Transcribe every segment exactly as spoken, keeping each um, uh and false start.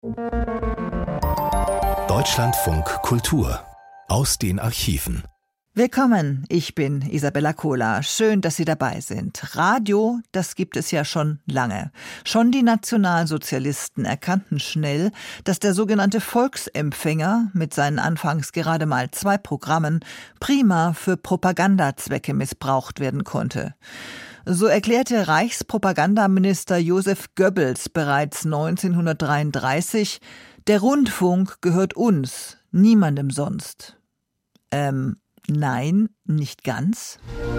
Deutschlandfunk Kultur aus den Archiven. Willkommen, ich bin Isabella Kohler. Schön, dass Sie dabei sind. Radio, das gibt es ja schon lange. Schon die Nationalsozialisten erkannten schnell, dass der sogenannte Volksempfänger mit seinen anfangs gerade mal zwei Programmen prima für Propagandazwecke missbraucht werden konnte. So erklärte Reichspropagandaminister Joseph Goebbels bereits neunzehnhundertdreiunddreißig, der Rundfunk gehört uns, niemandem sonst. Ähm, nein, nicht ganz.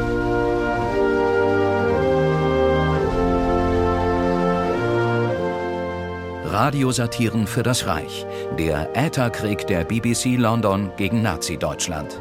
Radiosatiren für das Reich. Der Ätherkrieg der B B C London gegen Nazi-Deutschland.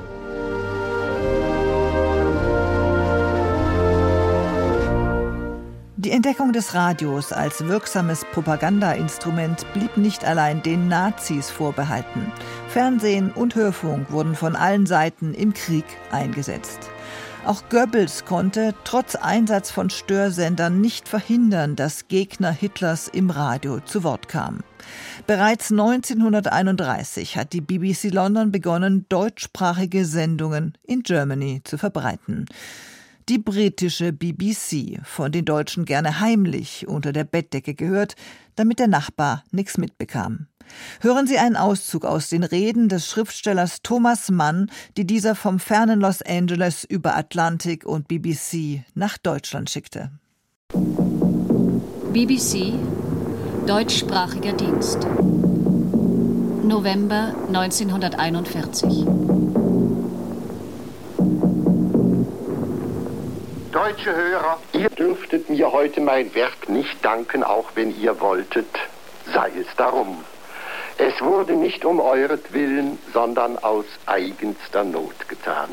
Die Entdeckung des Radios als wirksames Propagandainstrument blieb nicht allein den Nazis vorbehalten. Fernsehen und Hörfunk wurden von allen Seiten im Krieg eingesetzt. Auch Goebbels konnte trotz Einsatz von Störsendern nicht verhindern, dass Gegner Hitlers im Radio zu Wort kamen. Bereits neunzehnhunderteinunddreißig hat die B B C London begonnen, deutschsprachige Sendungen in Germany zu verbreiten. Die britische B B C, von den Deutschen gerne heimlich unter der Bettdecke gehört, damit der Nachbar nichts mitbekam. Hören Sie einen Auszug aus den Reden des Schriftstellers Thomas Mann, die dieser vom fernen Los Angeles über Atlantik und B B C nach Deutschland schickte. B B C, deutschsprachiger Dienst. November neunzehnhunderteinundvierzig. Deutsche Hörer, ihr dürftet mir heute mein Werk nicht danken, auch wenn ihr wolltet, sei es darum. Es wurde nicht um euretwillen, sondern aus eigenster Not getan.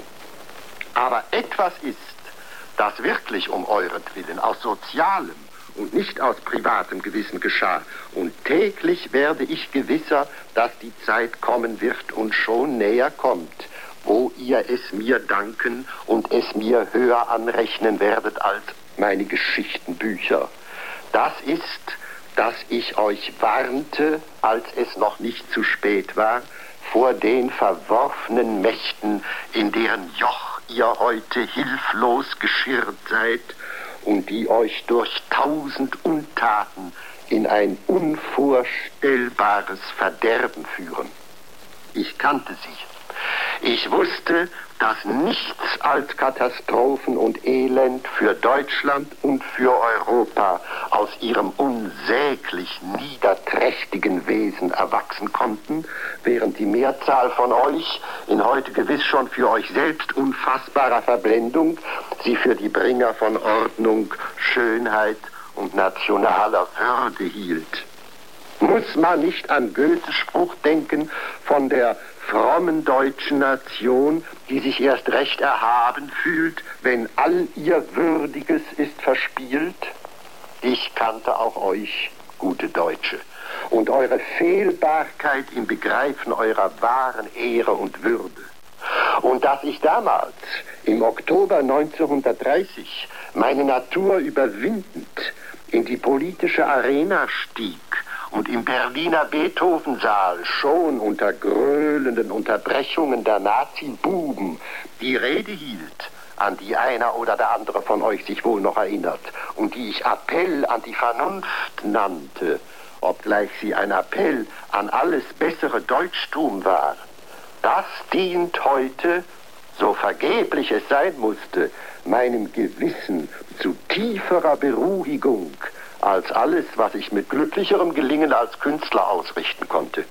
Aber etwas ist, das wirklich um euretwillen, aus sozialem und nicht aus privatem Gewissen geschah. Und täglich werde ich gewisser, dass die Zeit kommen wird und schon näher kommt, wo ihr es mir danken und es mir höher anrechnen werdet als meine Geschichtenbücher. Das ist, dass ich euch warnte, als es noch nicht zu spät war, vor den verworfenen Mächten, in deren Joch ihr heute hilflos geschirrt seid und die euch durch tausend Untaten in ein unvorstellbares Verderben führen. Ich kannte sie. Ich wusste, dass nichts als Katastrophen und Elend für Deutschland und für Europa aus ihrem unsäglich niederträchtigen Wesen erwachsen konnten, während die Mehrzahl von euch in heute gewiss schon für euch selbst unfassbarer Verblendung sie für die Bringer von Ordnung, Schönheit und nationaler Würde hielt. Muss man nicht an Goethes Spruch denken von der frommen deutschen Nation, die sich erst recht erhaben fühlt, wenn all ihr Würdiges ist verspielt? Ich kannte auch euch, gute Deutsche, und eure Fehlbarkeit im Begreifen eurer wahren Ehre und Würde. Und dass ich damals, im Oktober neunzehnhundertdreißig, meine Natur überwindend in die politische Arena stieg und im Berliner Beethovensaal schon unter gröhlenden Unterbrechungen der Nazi-Buben die Rede hielt, an die einer oder der andere von euch sich wohl noch erinnert, und die ich Appell an die Vernunft nannte, obgleich sie ein Appell an alles bessere Deutschtum war, das dient heute, so vergeblich es sein musste, meinem Gewissen zu tieferer Beruhigung als alles, was ich mit glücklicherem Gelingen als Künstler ausrichten konnte.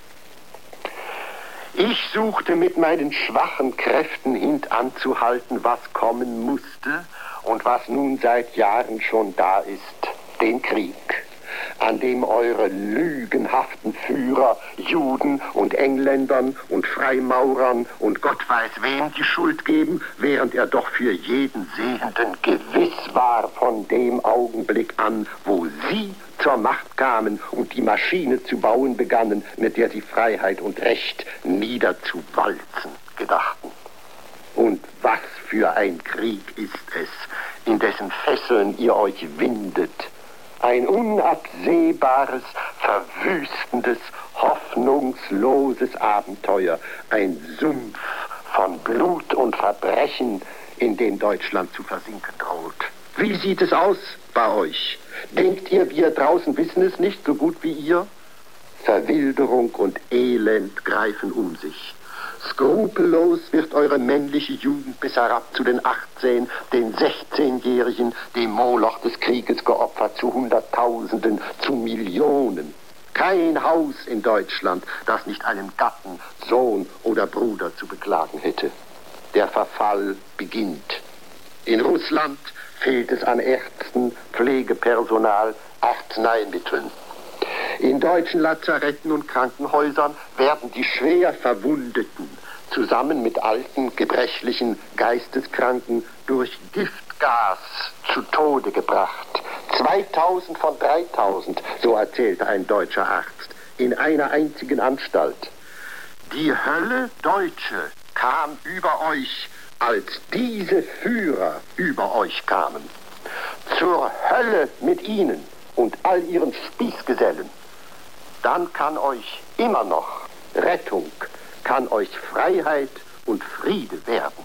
Ich suchte mit meinen schwachen Kräften hintanzuhalten, was kommen musste und was nun seit Jahren schon da ist, den Krieg, an dem eure lügenhaften Führer, Juden und Engländern und Freimaurern und Gott weiß wem die Schuld geben, während er doch für jeden Sehenden gewiss war von dem Augenblick an, wo sie zur Macht kamen und die Maschine zu bauen begannen, mit der sie Freiheit und Recht niederzuwalzen gedachten. Und was für ein Krieg ist es, in dessen Fesseln ihr euch windet. Ein unabsehbares, verwüstendes, hoffnungsloses Abenteuer, ein Sumpf von Blut und Verbrechen, in dem Deutschland zu versinken droht. Wie sieht es aus bei euch? Denkt ihr, wir draußen wissen es nicht so gut wie ihr? Verwilderung und Elend greifen um sich. Skrupellos wird eure männliche Jugend bis herab zu den achtzehn, den sechzehnjährigen, dem Moloch des Krieges geopfert, zu Hunderttausenden, zu Millionen. Kein Haus in Deutschland, das nicht einen Gatten, Sohn oder Bruder zu beklagen hätte. Der Verfall beginnt. In Russland fehlt es an Ärzten, Pflegepersonal, Arzneimitteln. In deutschen Lazaretten und Krankenhäusern werden die schwer Verwundeten zusammen mit alten, gebrechlichen, Geisteskranken durch Giftgas zu Tode gebracht. zweitausend von dreitausend, so erzählte ein deutscher Arzt, in einer einzigen Anstalt. Die Hölle Deutsche kam über euch, als diese Führer über euch kamen. Zur Hölle mit ihnen und all ihren Spießgesellen. Dann kann euch immer noch Rettung, kann euch Freiheit und Friede werden.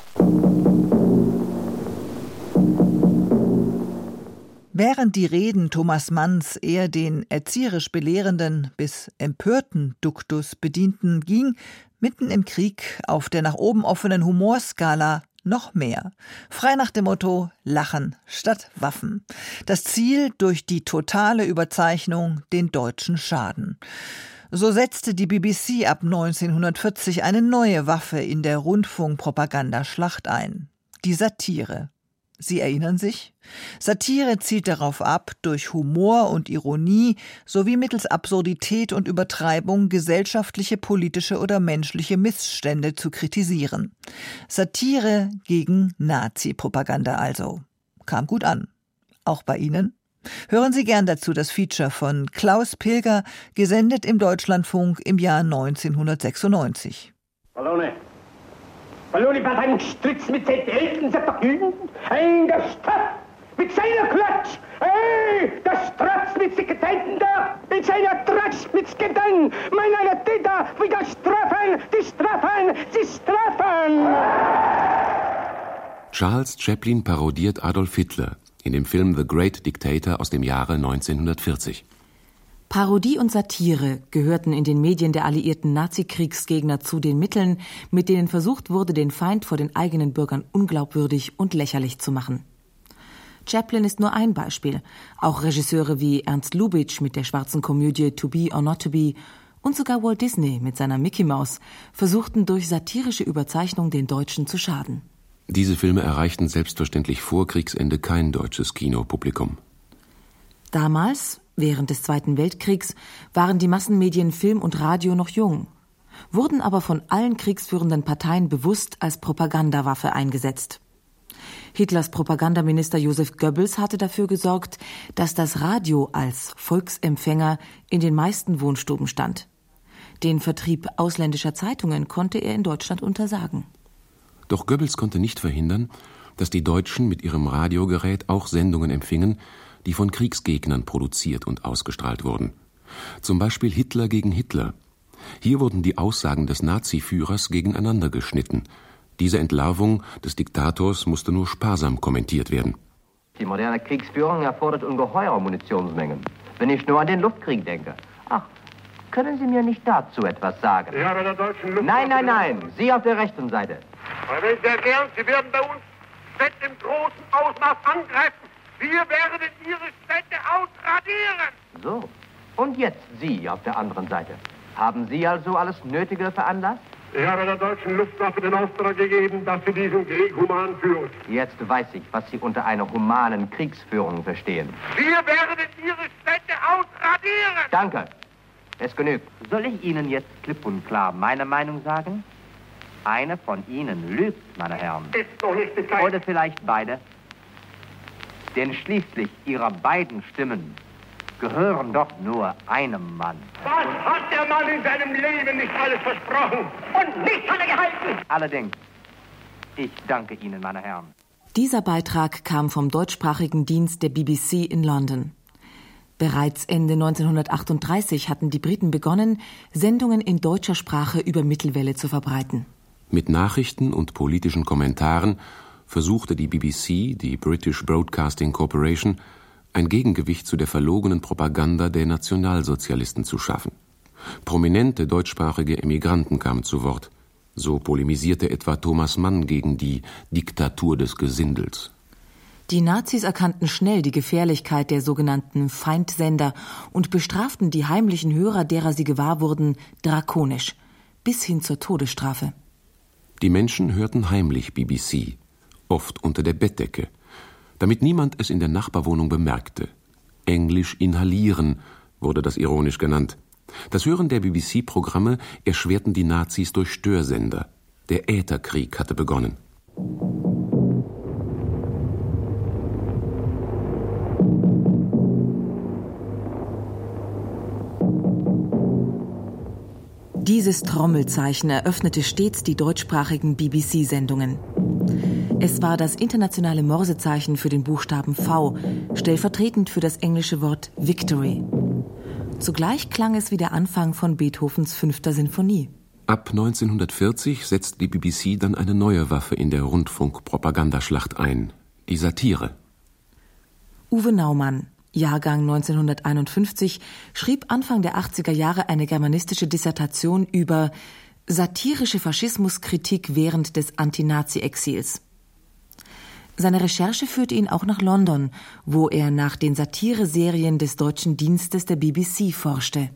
Während die Reden Thomas Manns eher den erzieherisch belehrenden bis empörten Duktus bedienten, ging mitten im Krieg auf der nach oben offenen Humorskala noch mehr. Frei nach dem Motto Lachen statt Waffen. Das Ziel durch die totale Überzeichnung den Deutschen schaden. So setzte die B B C ab neunzehnhundertvierzig eine neue Waffe in der Rundfunkpropagandaschlacht ein. Die Satire. Sie erinnern sich? Satire zielt darauf ab, durch Humor und Ironie sowie mittels Absurdität und Übertreibung gesellschaftliche, politische oder menschliche Missstände zu kritisieren. Satire gegen Nazi-Propaganda also. Kam gut an. Auch bei Ihnen? Hören Sie gern dazu das Feature von Klaus Pilger, gesendet im Deutschlandfunk im Jahr neunzehnhundertsechsundneunzig. Ballone. Ballone war ein Stritz mit seinen Eltern, sein Vergnügen. Ein der Stadt mit seiner Klatsch. Hey, das Stratz mit sich Gedenken da. In seiner Tratsch mit Gedenken. Mein einer Täter, wie das Strafen, die Strafen, die Strafen. Charles Chaplin parodiert Adolf Hitler in dem Film The Great Dictator aus dem Jahre neunzehnhundertvierzig. Parodie und Satire gehörten in den Medien der alliierten Nazi-Kriegsgegner zu den Mitteln, mit denen versucht wurde, den Feind vor den eigenen Bürgern unglaubwürdig und lächerlich zu machen. Chaplin ist nur ein Beispiel. Auch Regisseure wie Ernst Lubitsch mit der schwarzen Komödie To Be or Not to Be und sogar Walt Disney mit seiner Mickey Maus versuchten durch satirische Überzeichnung den Deutschen zu schaden. Diese Filme erreichten selbstverständlich vor Kriegsende kein deutsches Kinopublikum. Damals, während des Zweiten Weltkriegs, waren die Massenmedien Film und Radio noch jung, wurden aber von allen kriegsführenden Parteien bewusst als Propagandawaffe eingesetzt. Hitlers Propagandaminister Joseph Goebbels hatte dafür gesorgt, dass das Radio als Volksempfänger in den meisten Wohnstuben stand. Den Vertrieb ausländischer Zeitungen konnte er in Deutschland untersagen. Doch Goebbels konnte nicht verhindern, dass die Deutschen mit ihrem Radiogerät auch Sendungen empfingen, die von Kriegsgegnern produziert und ausgestrahlt wurden. Zum Beispiel Hitler gegen Hitler. Hier wurden die Aussagen des Nazi-Führers gegeneinander geschnitten. Diese Entlarvung des Diktators musste nur sparsam kommentiert werden. Die moderne Kriegsführung erfordert ungeheure Munitionsmengen. Wenn ich nur an den Luftkrieg denke. Ach, können Sie mir nicht dazu etwas sagen? Ja, bei der deutschen Luft. Nein, nein, nein. Sie auf der rechten Seite. Aber sehr gern, Sie werden bei uns Städte im großen Ausmaß angreifen. Wir werden Ihre Städte ausradieren. So. Und jetzt Sie auf der anderen Seite. Haben Sie also alles Nötige veranlasst? Ich habe der deutschen Luftwaffe den Auftrag gegeben, dass sie diesen Krieg human führt. Jetzt weiß ich, was Sie unter einer humanen Kriegsführung verstehen. Wir werden Ihre Städte ausradieren. Danke. Es genügt. Soll ich Ihnen jetzt klipp und klar meine Meinung sagen? Eine von Ihnen lügt, meine Herren. Ist doch nicht die Zeit. Oder vielleicht beide. Denn schließlich Ihrer beiden Stimmen gehören doch nur einem Mann. Was hat der Mann in seinem Leben nicht alles versprochen? Und nicht hat er gehalten. Allerdings, ich danke Ihnen, meine Herren. Dieser Beitrag kam vom deutschsprachigen Dienst der B B C in London. Bereits Ende neunzehnhundertachtunddreißig hatten die Briten begonnen, Sendungen in deutscher Sprache über Mittelwelle zu verbreiten. Mit Nachrichten und politischen Kommentaren versuchte die B B C, die British Broadcasting Corporation, ein Gegengewicht zu der verlogenen Propaganda der Nationalsozialisten zu schaffen. Prominente deutschsprachige Emigranten kamen zu Wort. So polemisierte etwa Thomas Mann gegen die Diktatur des Gesindels. Die Nazis erkannten schnell die Gefährlichkeit der sogenannten Feindsender und bestraften die heimlichen Hörer, derer sie gewahr wurden, drakonisch, bis hin zur Todesstrafe. Die Menschen hörten heimlich B B C, oft unter der Bettdecke, damit niemand es in der Nachbarwohnung bemerkte. Englisch inhalieren wurde das ironisch genannt. Das Hören der B B C-Programme erschwerten die Nazis durch Störsender. Der Ätherkrieg hatte begonnen. Dieses Trommelzeichen eröffnete stets die deutschsprachigen B B C-Sendungen. Es war das internationale Morsezeichen für den Buchstaben V, stellvertretend für das englische Wort Victory. Zugleich klang es wie der Anfang von Beethovens fünfter Sinfonie. Ab neunzehnhundertvierzig setzt die B B C dann eine neue Waffe in der Rundfunk-Propagandaschlacht ein, die Satire. Uwe Naumann, Jahrgang neunzehnhunderteinundfünfzig, schrieb Anfang der achtziger Jahre eine germanistische Dissertation über satirische Faschismuskritik während des Anti-Nazi-Exils. Seine Recherche führte ihn auch nach London, wo er nach den Satireserien des deutschen Dienstes der B B C forschte.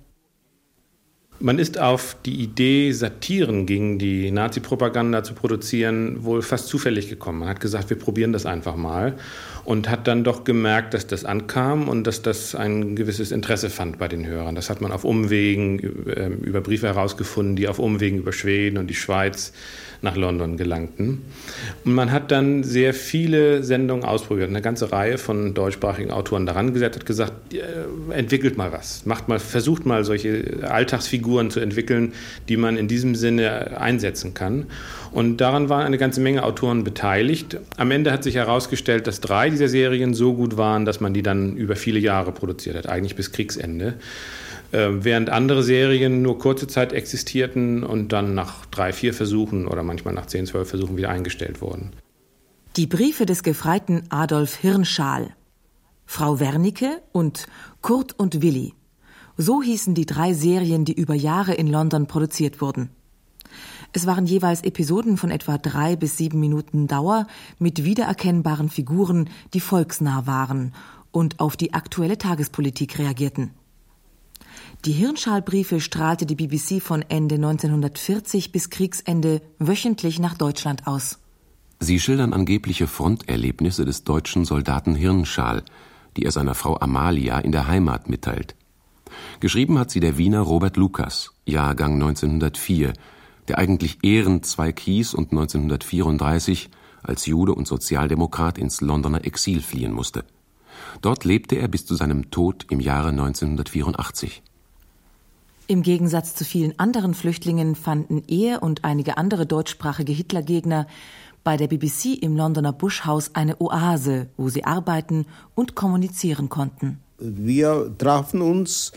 Man ist auf die Idee, Satiren gegen die Nazi-Propaganda zu produzieren, wohl fast zufällig gekommen. Man hat gesagt, wir probieren das einfach mal und hat dann doch gemerkt, dass das ankam und dass das ein gewisses Interesse fand bei den Hörern. Das hat man auf Umwegen über Briefe herausgefunden, die auf Umwegen über Schweden und die Schweiz nach London gelangten. Und man hat dann sehr viele Sendungen ausprobiert, eine ganze Reihe von deutschsprachigen Autoren daran gesetzt, hat gesagt, äh, entwickelt mal was, macht mal, versucht mal solche Alltagsfiguren zu entwickeln, die man in diesem Sinne einsetzen kann. Und daran waren eine ganze Menge Autoren beteiligt. Am Ende hat sich herausgestellt, dass drei dieser Serien so gut waren, dass man die dann über viele Jahre produziert hat, eigentlich bis Kriegsende. Während andere Serien nur kurze Zeit existierten und dann nach drei, vier Versuchen oder manchmal nach zehn, zwölf Versuchen wieder eingestellt wurden. Die Briefe des Gefreiten Adolf Hirnschal, Frau Wernicke und Kurt und Willi. So hießen die drei Serien, die über Jahre in London produziert wurden. Es waren jeweils Episoden von etwa drei bis sieben Minuten Dauer mit wiedererkennbaren Figuren, die volksnah waren und auf die aktuelle Tagespolitik reagierten. Die Hirnschal-Briefe strahlte die B B C von Ende neunzehnhundertvierzig bis Kriegsende wöchentlich nach Deutschland aus. Sie schildern angebliche Fronterlebnisse des deutschen Soldaten Hirnschal, die er seiner Frau Amalia in der Heimat mitteilt. Geschrieben hat sie der Wiener Robert Lukas, Jahrgang neunzehnhundertvier, der eigentlich Ehrenzweig hieß und neunzehnhundertvierunddreißig als Jude und Sozialdemokrat ins Londoner Exil fliehen musste. Dort lebte er bis zu seinem Tod im Jahre neunzehnhundertvierundachtzig. Im Gegensatz zu vielen anderen Flüchtlingen fanden er und einige andere deutschsprachige Hitlergegner bei der B B C im Londoner Bush House eine Oase, wo sie arbeiten und kommunizieren konnten. Wir trafen uns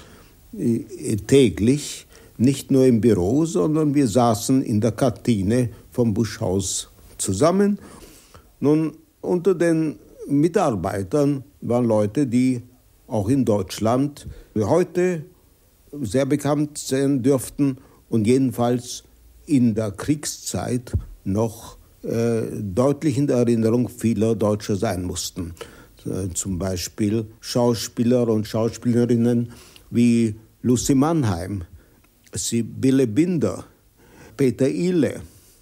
täglich, nicht nur im Büro, sondern wir saßen in der Kantine vom Bush House zusammen. Nun, unter den Mitarbeitern waren Leute, die auch in Deutschland heute sehr bekannt sein dürften und jedenfalls in der Kriegszeit noch äh, deutlich in der Erinnerung vieler Deutscher sein mussten. Äh, zum Beispiel Schauspieler und Schauspielerinnen wie Lucy Mannheim, Sibylle Binder, Peter Ihle,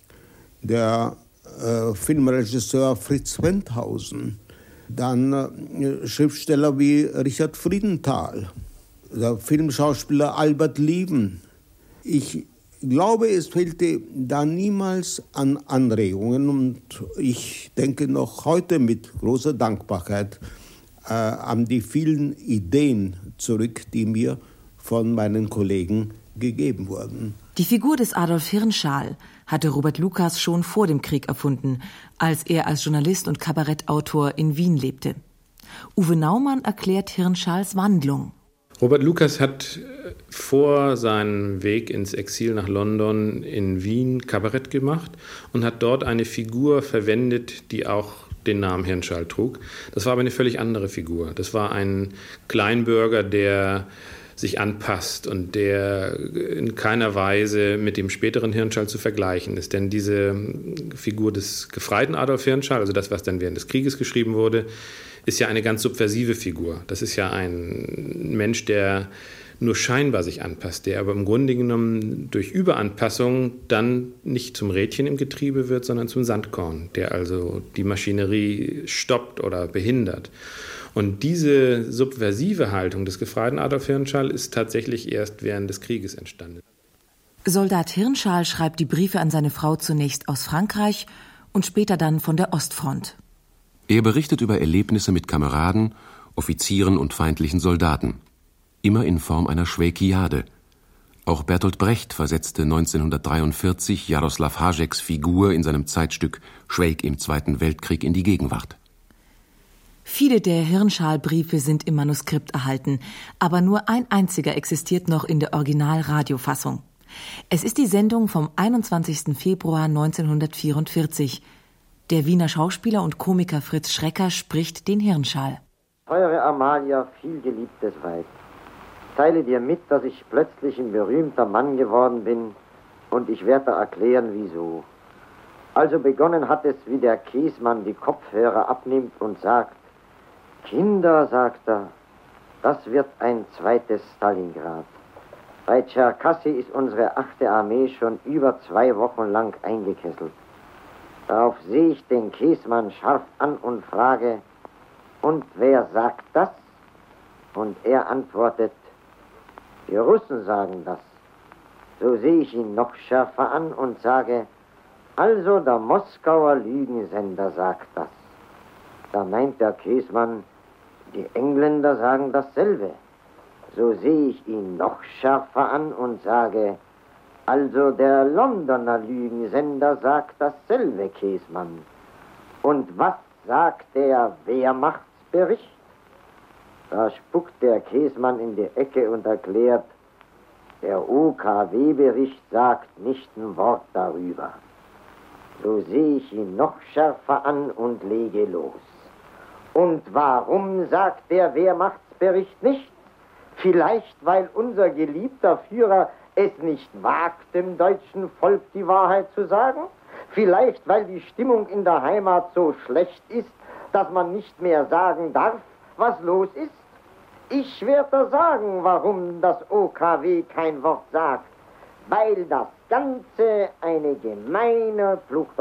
der äh, Filmregisseur Fritz Wendhausen, dann äh, Schriftsteller wie Richard Friedenthal, der Filmschauspieler Albert Lieven. Ich glaube, es fehlte da niemals an Anregungen und ich denke noch heute mit großer Dankbarkeit äh, an die vielen Ideen zurück, die mir von meinen Kollegen gegeben wurden. Die Figur des Adolf Hirnschal hatte Robert Lukas schon vor dem Krieg erfunden, als er als Journalist und Kabarettautor in Wien lebte. Uwe Naumann erklärt Hirnschals Wandlung. Robert Lucas hat vor seinem Weg ins Exil nach London in Wien Kabarett gemacht und hat dort eine Figur verwendet, die auch den Namen Hirnschal trug. Das war aber eine völlig andere Figur. Das war ein Kleinbürger, der sich anpasst und der in keiner Weise mit dem späteren Hirnschal zu vergleichen ist. Denn diese Figur des gefreiten Adolf Hirnschal, also das, was dann während des Krieges geschrieben wurde, ist ja eine ganz subversive Figur. Das ist ja ein Mensch, der nur scheinbar sich anpasst, der aber im Grunde genommen durch Überanpassung dann nicht zum Rädchen im Getriebe wird, sondern zum Sandkorn, der also die Maschinerie stoppt oder behindert. Und diese subversive Haltung des gefreiten Adolf Hirnschal ist tatsächlich erst während des Krieges entstanden. Soldat Hirnschal schreibt die Briefe an seine Frau zunächst aus Frankreich und später dann von der Ostfront. Er berichtet über Erlebnisse mit Kameraden, Offizieren und feindlichen Soldaten. Immer in Form einer Schwäkiade. Auch Bertolt Brecht versetzte neunzehnhundertdreiundvierzig Jaroslav Hašeks Figur in seinem Zeitstück Schweik im Zweiten Weltkrieg in die Gegenwart. Viele der Hirnschal-Briefe sind im Manuskript erhalten, aber nur ein einziger existiert noch in der Original-Radiofassung. Es ist die Sendung vom einundzwanzigsten Februar neunzehnhundertvierundvierzig. Der Wiener Schauspieler und Komiker Fritz Schrecker spricht den Hirnschal. Teure Amalia, vielgeliebtes Weib, teile dir mit, dass ich plötzlich ein berühmter Mann geworden bin, und ich werde erklären, wieso. Also begonnen hat es, wie der Käsmann die Kopfhörer abnimmt und sagt: Kinder, sagt er, das wird ein zweites Stalingrad. Bei Tscherkassy ist unsere achte Armee schon über zwei Wochen lang eingekesselt. Darauf sehe ich den Käsmann scharf an und frage: Und wer sagt das? Und er antwortet: Wir Russen sagen das. So sehe ich ihn noch schärfer an und sage: Also der Moskauer Lügensender sagt das. Da meint der Käsmann: Die Engländer sagen dasselbe. So sehe ich ihn noch schärfer an und sage: Also der Londoner Lügensender sagt dasselbe, Käsmann. Und was sagt der Wehrmachtsbericht? Da spuckt der Käsmann in die Ecke und erklärt: Der O K W-Bericht sagt nicht ein Wort darüber. So sehe ich ihn noch schärfer an und lege los. Und warum sagt der Wehrmachtsbericht nicht? Vielleicht, weil unser geliebter Führer es nicht wagt, dem deutschen Volk die Wahrheit zu sagen? Vielleicht, weil die Stimmung in der Heimat so schlecht ist, dass man nicht mehr sagen darf, was los ist? Ich werde sagen, warum das O K W kein Wort sagt. Weil das Ganze eine gemeine,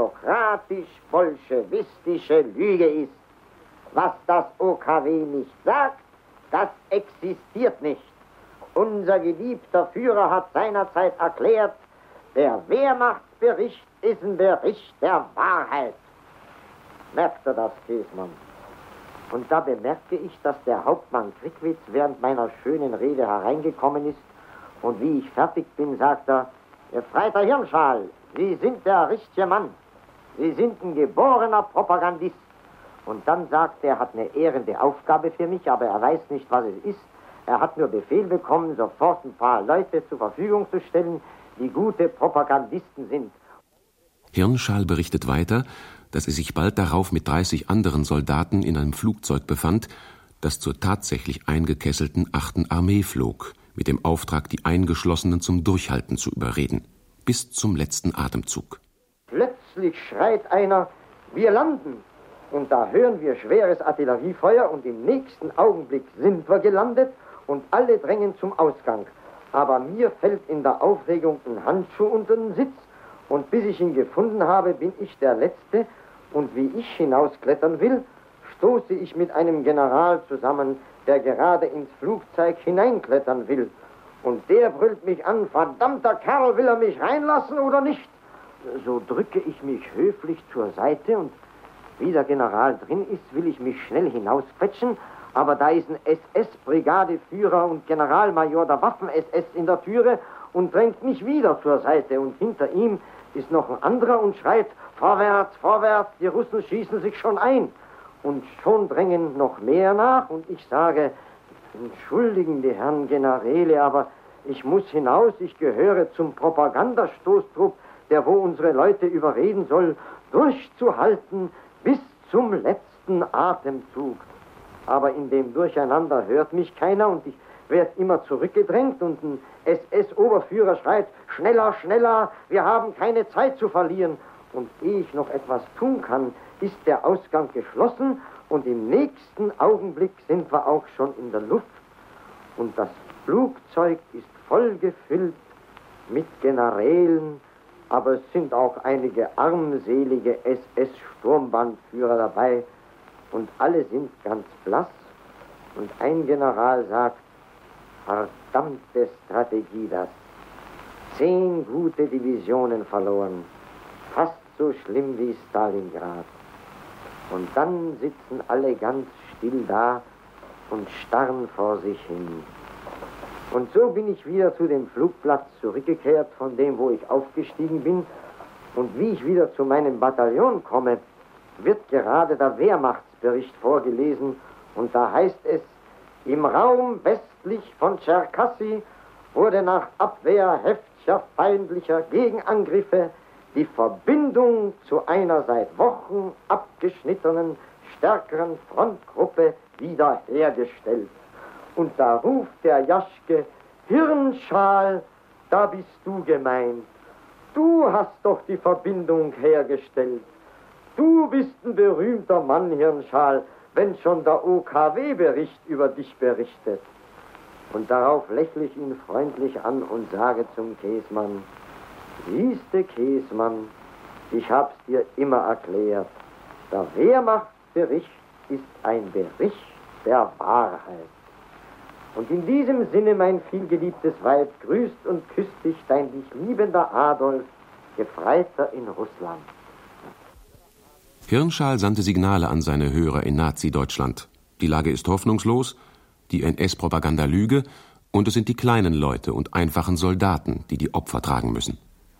plutokratisch-bolschewistische Lüge ist. Was das O K W nicht sagt, das existiert nicht. Unser geliebter Führer hat seinerzeit erklärt, der Wehrmachtsbericht ist ein Bericht der Wahrheit. Merkte das, Käsmann? Und da bemerkte ich, dass der Hauptmann Krickwitz während meiner schönen Rede hereingekommen ist, und wie ich fertig bin, sagt er: Gefreiter Hirnschal, Sie sind der richtige Mann. Sie sind ein geborener Propagandist. Und dann sagt er, er hat eine ehrende Aufgabe für mich, aber er weiß nicht, was es ist. Er hat nur Befehl bekommen, sofort ein paar Leute zur Verfügung zu stellen, die gute Propagandisten sind. Hirnschal berichtet weiter, dass er sich bald darauf mit dreißig anderen Soldaten in einem Flugzeug befand, das zur tatsächlich eingekesselten achten Armee flog, mit dem Auftrag, die Eingeschlossenen zum Durchhalten zu überreden, bis zum letzten Atemzug. Plötzlich schreit einer: Wir landen! Und da hören wir schweres Artilleriefeuer und im nächsten Augenblick sind wir gelandet und alle drängen zum Ausgang. Aber mir fällt in der Aufregung ein Handschuh unter den Sitz und bis ich ihn gefunden habe, bin ich der Letzte, und wie ich hinausklettern will, stoße ich mit einem General zusammen, der gerade ins Flugzeug hineinklettern will. Und der brüllt mich an: Verdammter Kerl, will er mich reinlassen oder nicht? So drücke ich mich höflich zur Seite und wie der General drin ist, will ich mich schnell hinausquetschen, aber da ist ein S S-Brigadeführer und Generalmajor der Waffen-S S in der Türe und drängt mich wieder zur Seite, und hinter ihm ist noch ein anderer und schreit: Vorwärts, vorwärts, die Russen schießen sich schon ein. Und schon drängen noch mehr nach und ich sage, entschuldigen die Herren Generäle, aber ich muss hinaus, ich gehöre zum Propagandastoßtrupp, der wo unsere Leute überreden soll, durchzuhalten bis zum letzten Atemzug. Aber in dem Durcheinander hört mich keiner und ich werde immer zurückgedrängt und ein S S-Oberführer schreit, schneller, schneller, wir haben keine Zeit zu verlieren. Und ehe ich noch etwas tun kann, ist der Ausgang geschlossen und im nächsten Augenblick sind wir auch schon in der Luft. Und das Flugzeug ist voll gefüllt mit Generälen, aber es sind auch einige armselige S S-Sturmbannführer dabei und alle sind ganz blass. Und ein General sagt, verdammte Strategie das. Zehn gute Divisionen verloren. Fast so schlimm wie Stalingrad. Und dann sitzen alle ganz still da und starren vor sich hin. Und so bin ich wieder zu dem Flugplatz zurückgekehrt, von dem, wo ich aufgestiegen bin. Und wie ich wieder zu meinem Bataillon komme, wird gerade der Wehrmachtsbericht vorgelesen. Und da heißt es, im Raum westlich von Tscherkassy wurde nach Abwehr heftiger feindlicher Gegenangriffe die Verbindung zu einer seit Wochen abgeschnittenen, stärkeren Frontgruppe wiederhergestellt. Und da ruft der Jaschke, Hirnschal, da bist du gemeint. Du hast doch die Verbindung hergestellt. Du bist ein berühmter Mann, Hirnschal, wenn schon der O K W-Bericht über dich berichtet. Und darauf lächle ich ihn freundlich an und sage zum Käsmann, siehste Käsmann, ich hab's dir immer erklärt, der Wehrmachtsbericht ist ein Bericht der Wahrheit. Und in diesem Sinne, mein vielgeliebtes Weib, grüßt und küsst dich dein dich liebender Adolf, Gefreiter in Russland. Hirnschal sandte Signale an seine Hörer in Nazi-Deutschland. Die Lage ist hoffnungslos, die N S-Propaganda Lüge und es sind die kleinen Leute und einfachen Soldaten, die die Opfer tragen müssen.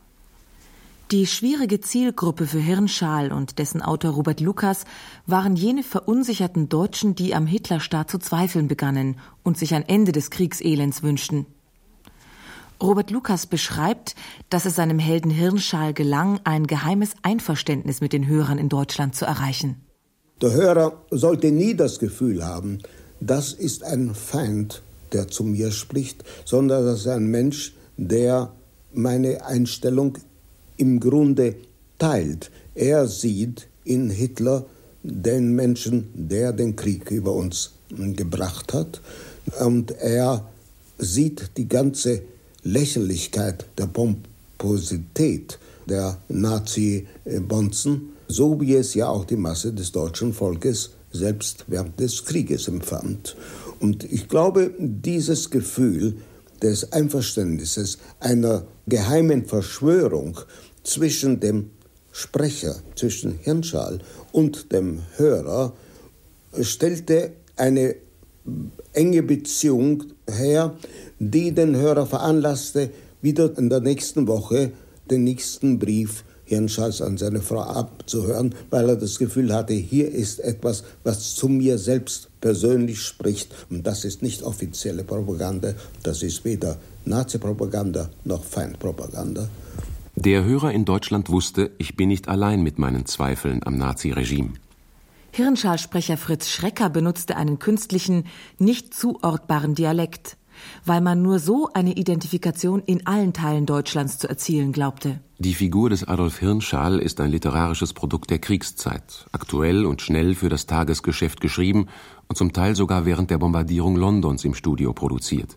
Die schwierige Zielgruppe für Hirnschal und dessen Autor Robert Lucas waren jene verunsicherten Deutschen, die am Hitlerstaat zu zweifeln begannen und sich ein Ende des Kriegselends wünschten. Robert Lucas beschreibt, dass es seinem Helden Hirnschal gelang, ein geheimes Einverständnis mit den Hörern in Deutschland zu erreichen. Der Hörer sollte nie das Gefühl haben, das ist ein Feind, der zu mir spricht, sondern das ist ein Mensch, der meine Einstellung im Grunde teilt. Er sieht in Hitler den Menschen, der den Krieg über uns gebracht hat. Und er sieht die ganze Lächerlichkeit der Pomposität der Nazi-Bonzen, so wie es ja auch die Masse des deutschen Volkes selbst während des Krieges empfand. Und ich glaube, dieses Gefühl des Einverständnisses, einer geheimen Verschwörung zwischen dem Sprecher, zwischen Hirnschal und dem Hörer, stellte eine enge Beziehung her, die den Hörer veranlasste, wieder in der nächsten Woche den nächsten Brief Hirnschals an seine Frau abzuhören, weil er das Gefühl hatte, hier ist etwas, was zu mir selbst persönlich spricht. Und das ist nicht offizielle Propaganda, das ist weder Nazi-Propaganda noch Feindpropaganda. Der Hörer in Deutschland wusste, ich bin nicht allein mit meinen Zweifeln am Naziregime. Hirnschalsprecher Fritz Schrecker benutzte einen künstlichen, nicht zuortbaren Dialekt, weil man nur so eine Identifikation in allen Teilen Deutschlands zu erzielen glaubte. Die Figur des Adolf Hirnschal ist ein literarisches Produkt der Kriegszeit, aktuell und schnell für das Tagesgeschäft geschrieben und zum Teil sogar während der Bombardierung Londons im Studio produziert.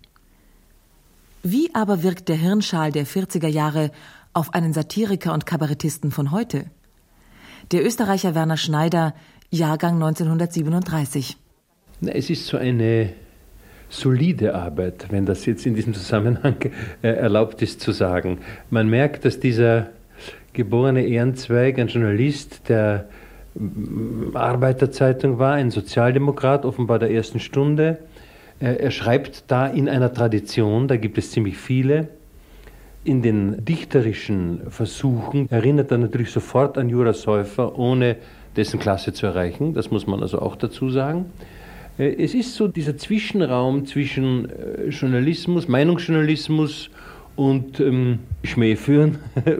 Wie aber wirkt der Hirnschal der vierziger Jahre auf einen Satiriker und Kabarettisten von heute? Der Österreicher Werner Schneider, Jahrgang neunzehnhundertsiebenunddreißig. Es ist so eine solide Arbeit, wenn das jetzt in diesem Zusammenhang äh, erlaubt ist zu sagen. Man merkt, dass dieser geborene Ehrenzweig, ein Journalist der äh, Arbeiterzeitung war, ein Sozialdemokrat, offenbar der ersten Stunde. Äh, er schreibt da in einer Tradition, da gibt es ziemlich viele. In den dichterischen Versuchen erinnert er natürlich sofort an Jura Säufer, ohne dessen Klasse zu erreichen. Das muss man also auch dazu sagen. Es ist so dieser Zwischenraum zwischen Journalismus, Meinungsjournalismus und ähm, Schmähführen,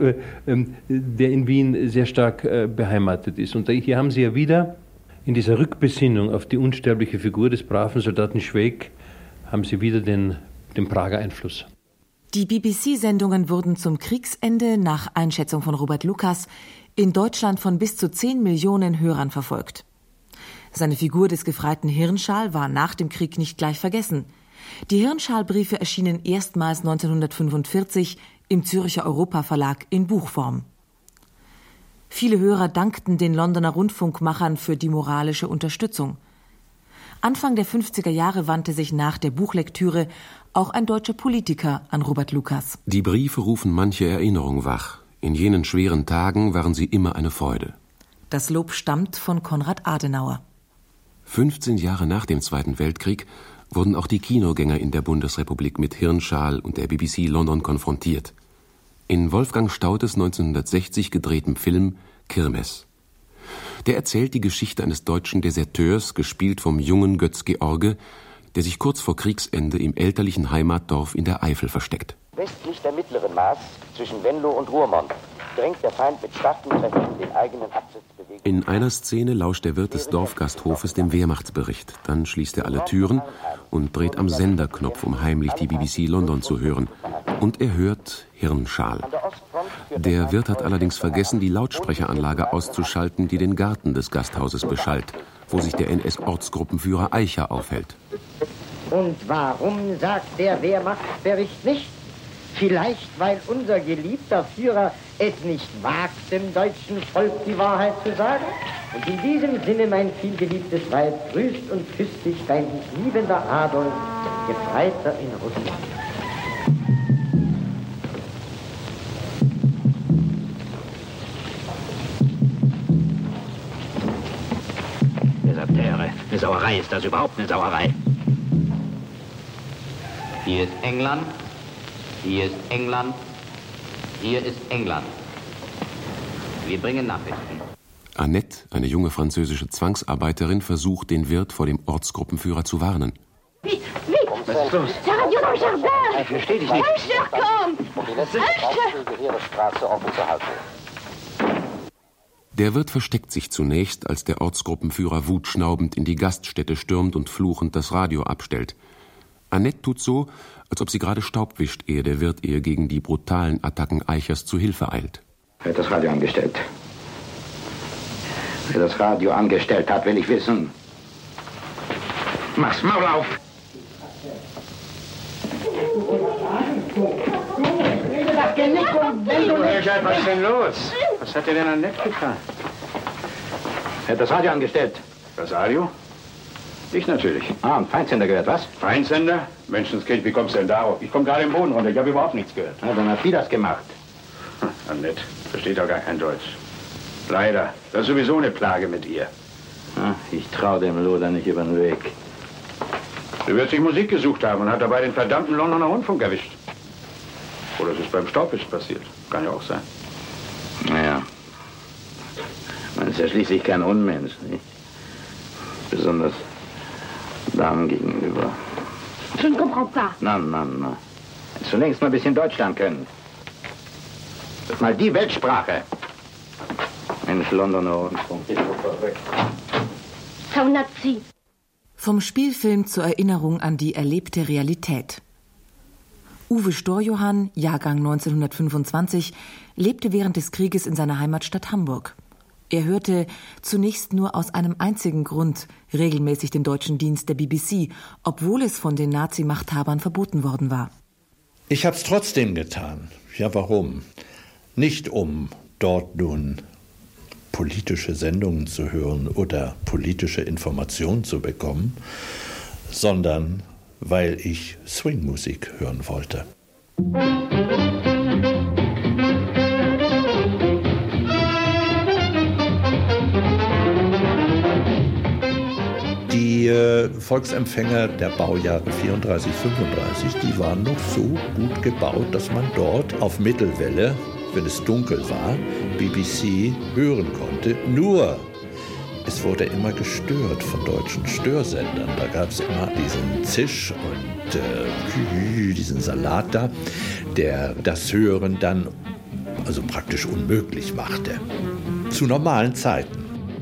der in Wien sehr stark äh, beheimatet ist. Und hier haben Sie ja wieder in dieser Rückbesinnung auf die unsterbliche Figur des braven Soldaten Schweik, haben Sie wieder den, den Prager Einfluss. Die B B C-Sendungen wurden zum Kriegsende nach Einschätzung von Robert Lucas in Deutschland von bis zu zehn Millionen Hörern verfolgt. Seine Figur des Gefreiten Hirnschal war nach dem Krieg nicht gleich vergessen. Die Hirnschalbriefe erschienen erstmals neunzehnhundertfünfundvierzig im Zürcher Europa-Verlag in Buchform. Viele Hörer dankten den Londoner Rundfunkmachern für die moralische Unterstützung. Anfang der fünfziger Jahre wandte sich nach der Buchlektüre auch ein deutscher Politiker an Robert Lucas. Die Briefe rufen manche Erinnerung wach. In jenen schweren Tagen waren sie immer eine Freude. Das Lob stammt von Konrad Adenauer. fünfzehn Jahre nach dem Zweiten Weltkrieg wurden auch die Kinogänger in der Bundesrepublik mit Hirnschal und der B B C London konfrontiert. In Wolfgang Staudtes neunzehnhundertsechzig gedrehtem Film Kirmes. Der erzählt die Geschichte eines deutschen Deserteurs, gespielt vom jungen Götz George, der sich kurz vor Kriegsende im elterlichen Heimatdorf in der Eifel versteckt. Westlich der mittleren Maas, zwischen Venlo und Ruhrmond, drängt der Feind mit starken Kräften den eigenen Absatzbewegungen. In einer Szene lauscht der Wirt des Dorfgasthofes dem Wehrmachtsbericht. Dann schließt er alle Türen und dreht am Senderknopf, um heimlich die B B C London zu hören. Und er hört Hirnschal. Der Wirt hat allerdings vergessen, die Lautsprecheranlage auszuschalten, die den Garten des Gasthauses beschallt, wo sich der N S-Ortsgruppenführer Eicher aufhält. Und warum sagt der Wehrmachtsbericht nicht? Vielleicht, weil unser geliebter Führer es nicht wagt, dem deutschen Volk die Wahrheit zu sagen? Und in diesem Sinne, mein vielgeliebtes Weib, grüßt und küsst dich dein dich liebender Adolf, Gefreiter in Russland. Deserteure, eine Sauerei, ist das überhaupt eine Sauerei? Hier ist England, hier ist England, hier ist England. Wir bringen Nachrichten. Annette, eine junge französische Zwangsarbeiterin, versucht, den Wirt vor dem Ortsgruppenführer zu warnen. Vite, vite! Was ist los? Radio dans le jardin! Ich verstehe dich nicht. Alter, komm! Um die letzten Auszüge ihrer Straße offen zu halten. Der Wirt versteckt sich zunächst, als der Ortsgruppenführer wutschnaubend in die Gaststätte stürmt und fluchend das Radio abstellt. Annette tut so, als ob sie gerade Staub wischt, ehe der Wirt ihr gegen die brutalen Attacken Eichers zu Hilfe eilt. Wer hat das Radio angestellt? Wer das Radio angestellt hat, will ich wissen. Mach's Maul auf! Was ist denn los? Was hat dir denn Annette getan? Wer hat das Radio angestellt? Das Radio? Ich natürlich. Ah, ein Feindsender gehört, was? Feindsender? Menschenskind, wie kommst du denn darauf? Ich komme gerade im Boden runter, ich habe überhaupt nichts gehört. Na, dann hat die das gemacht. Hm, Annette, versteht doch gar kein Deutsch. Leider, das ist sowieso eine Plage mit ihr. Ach, ich trau dem Loder nicht über den Weg. Sie wird sich Musik gesucht haben und hat dabei den verdammten Londoner Rundfunk erwischt. Oder es ist beim Staubwischen passiert. Kann ja auch sein. Naja. Man ist ja schließlich kein Unmensch, nicht? Besonders Damen gegenüber. Je ne comprends pas. Na, na, na. Zunächst mal ein bisschen Deutsch lernen können. Das ist mal die Weltsprache. Mensch, Londoner Rundfunk. Nazi. Vom Spielfilm zur Erinnerung an die erlebte Realität. Uwe Storjohann, Jahrgang neunzehnhundertfünfundzwanzig, lebte während des Krieges in seiner Heimatstadt Hamburg. Er hörte zunächst nur aus einem einzigen Grund regelmäßig den deutschen Dienst der B B C, obwohl es von den Nazi-Machthabern verboten worden war. Ich hab's trotzdem getan. Ja, warum? Nicht um dort nun politische Sendungen zu hören oder politische Informationen zu bekommen, sondern weil ich Swingmusik hören wollte. Die äh, Volksempfänger der Baujahre vierunddreißig, fünfunddreißig, die waren noch so gut gebaut, dass man dort auf Mittelwelle, wenn es dunkel war, B B C hören konnte. Nur es wurde immer gestört von deutschen Störsendern. Da gab es immer diesen Zisch und äh, diesen Salat da, der das Hören dann also praktisch unmöglich machte. Zu normalen Zeiten.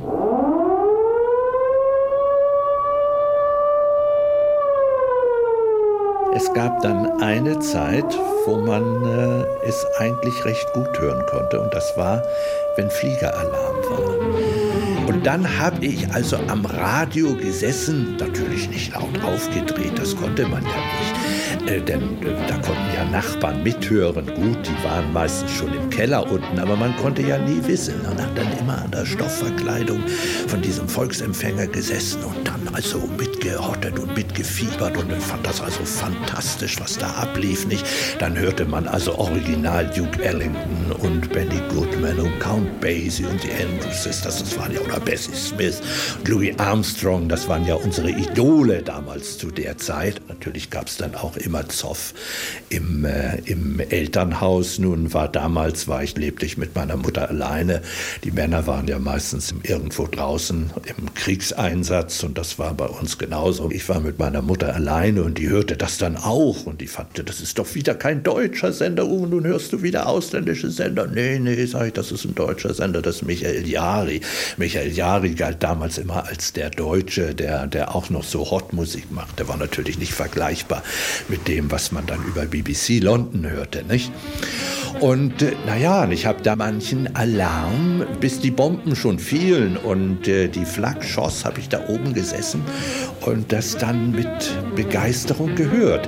Es gab dann eine Zeit, wo man äh, es eigentlich recht gut hören konnte. Und das war, wenn Fliegeralarm war. Und dann habe ich also am Radio gesessen, natürlich nicht laut aufgedreht, das konnte man ja nicht. Äh, denn äh, da konnten ja Nachbarn mithören. Gut, die waren meistens schon im Keller unten, aber man konnte ja nie wissen. Man hat dann immer an der Stoffverkleidung von diesem Volksempfänger gesessen und dann also mitgehottet und mitgefiebert und fand das also fantastisch, was da ablief, nicht? Dann hörte man also original Duke Ellington und Benny Goodman und Count Basie und die Andrews Sisters, das waren ja, oder Bessie Smith und Louis Armstrong, das waren ja unsere Idole damals zu der Zeit. Natürlich gab es dann auch immer Zoff im, äh, im Elternhaus. Nun war damals, war ich, lebte ich mit meiner Mutter alleine. Die Männer waren ja meistens irgendwo draußen im Kriegseinsatz und das war bei uns genauso. Ich war mit meiner Mutter alleine und die hörte das dann auch und die fand, das ist doch wieder kein deutscher Sender. Oh, nun hörst du wieder ausländische Sender. Nee, nee, sag ich, das ist ein deutscher Sender, das ist Michael Jari. Michael Jari galt damals immer als der Deutsche, der, der auch noch so Hot-Musik macht. Der war natürlich nicht vergleichbar mit dem, was man dann über B B C London hörte, nicht? Und äh, naja, ich habe da manchen Alarm, bis die Bomben schon fielen und äh, die Flak schoss, habe ich da oben gesessen und das dann mit Begeisterung gehört.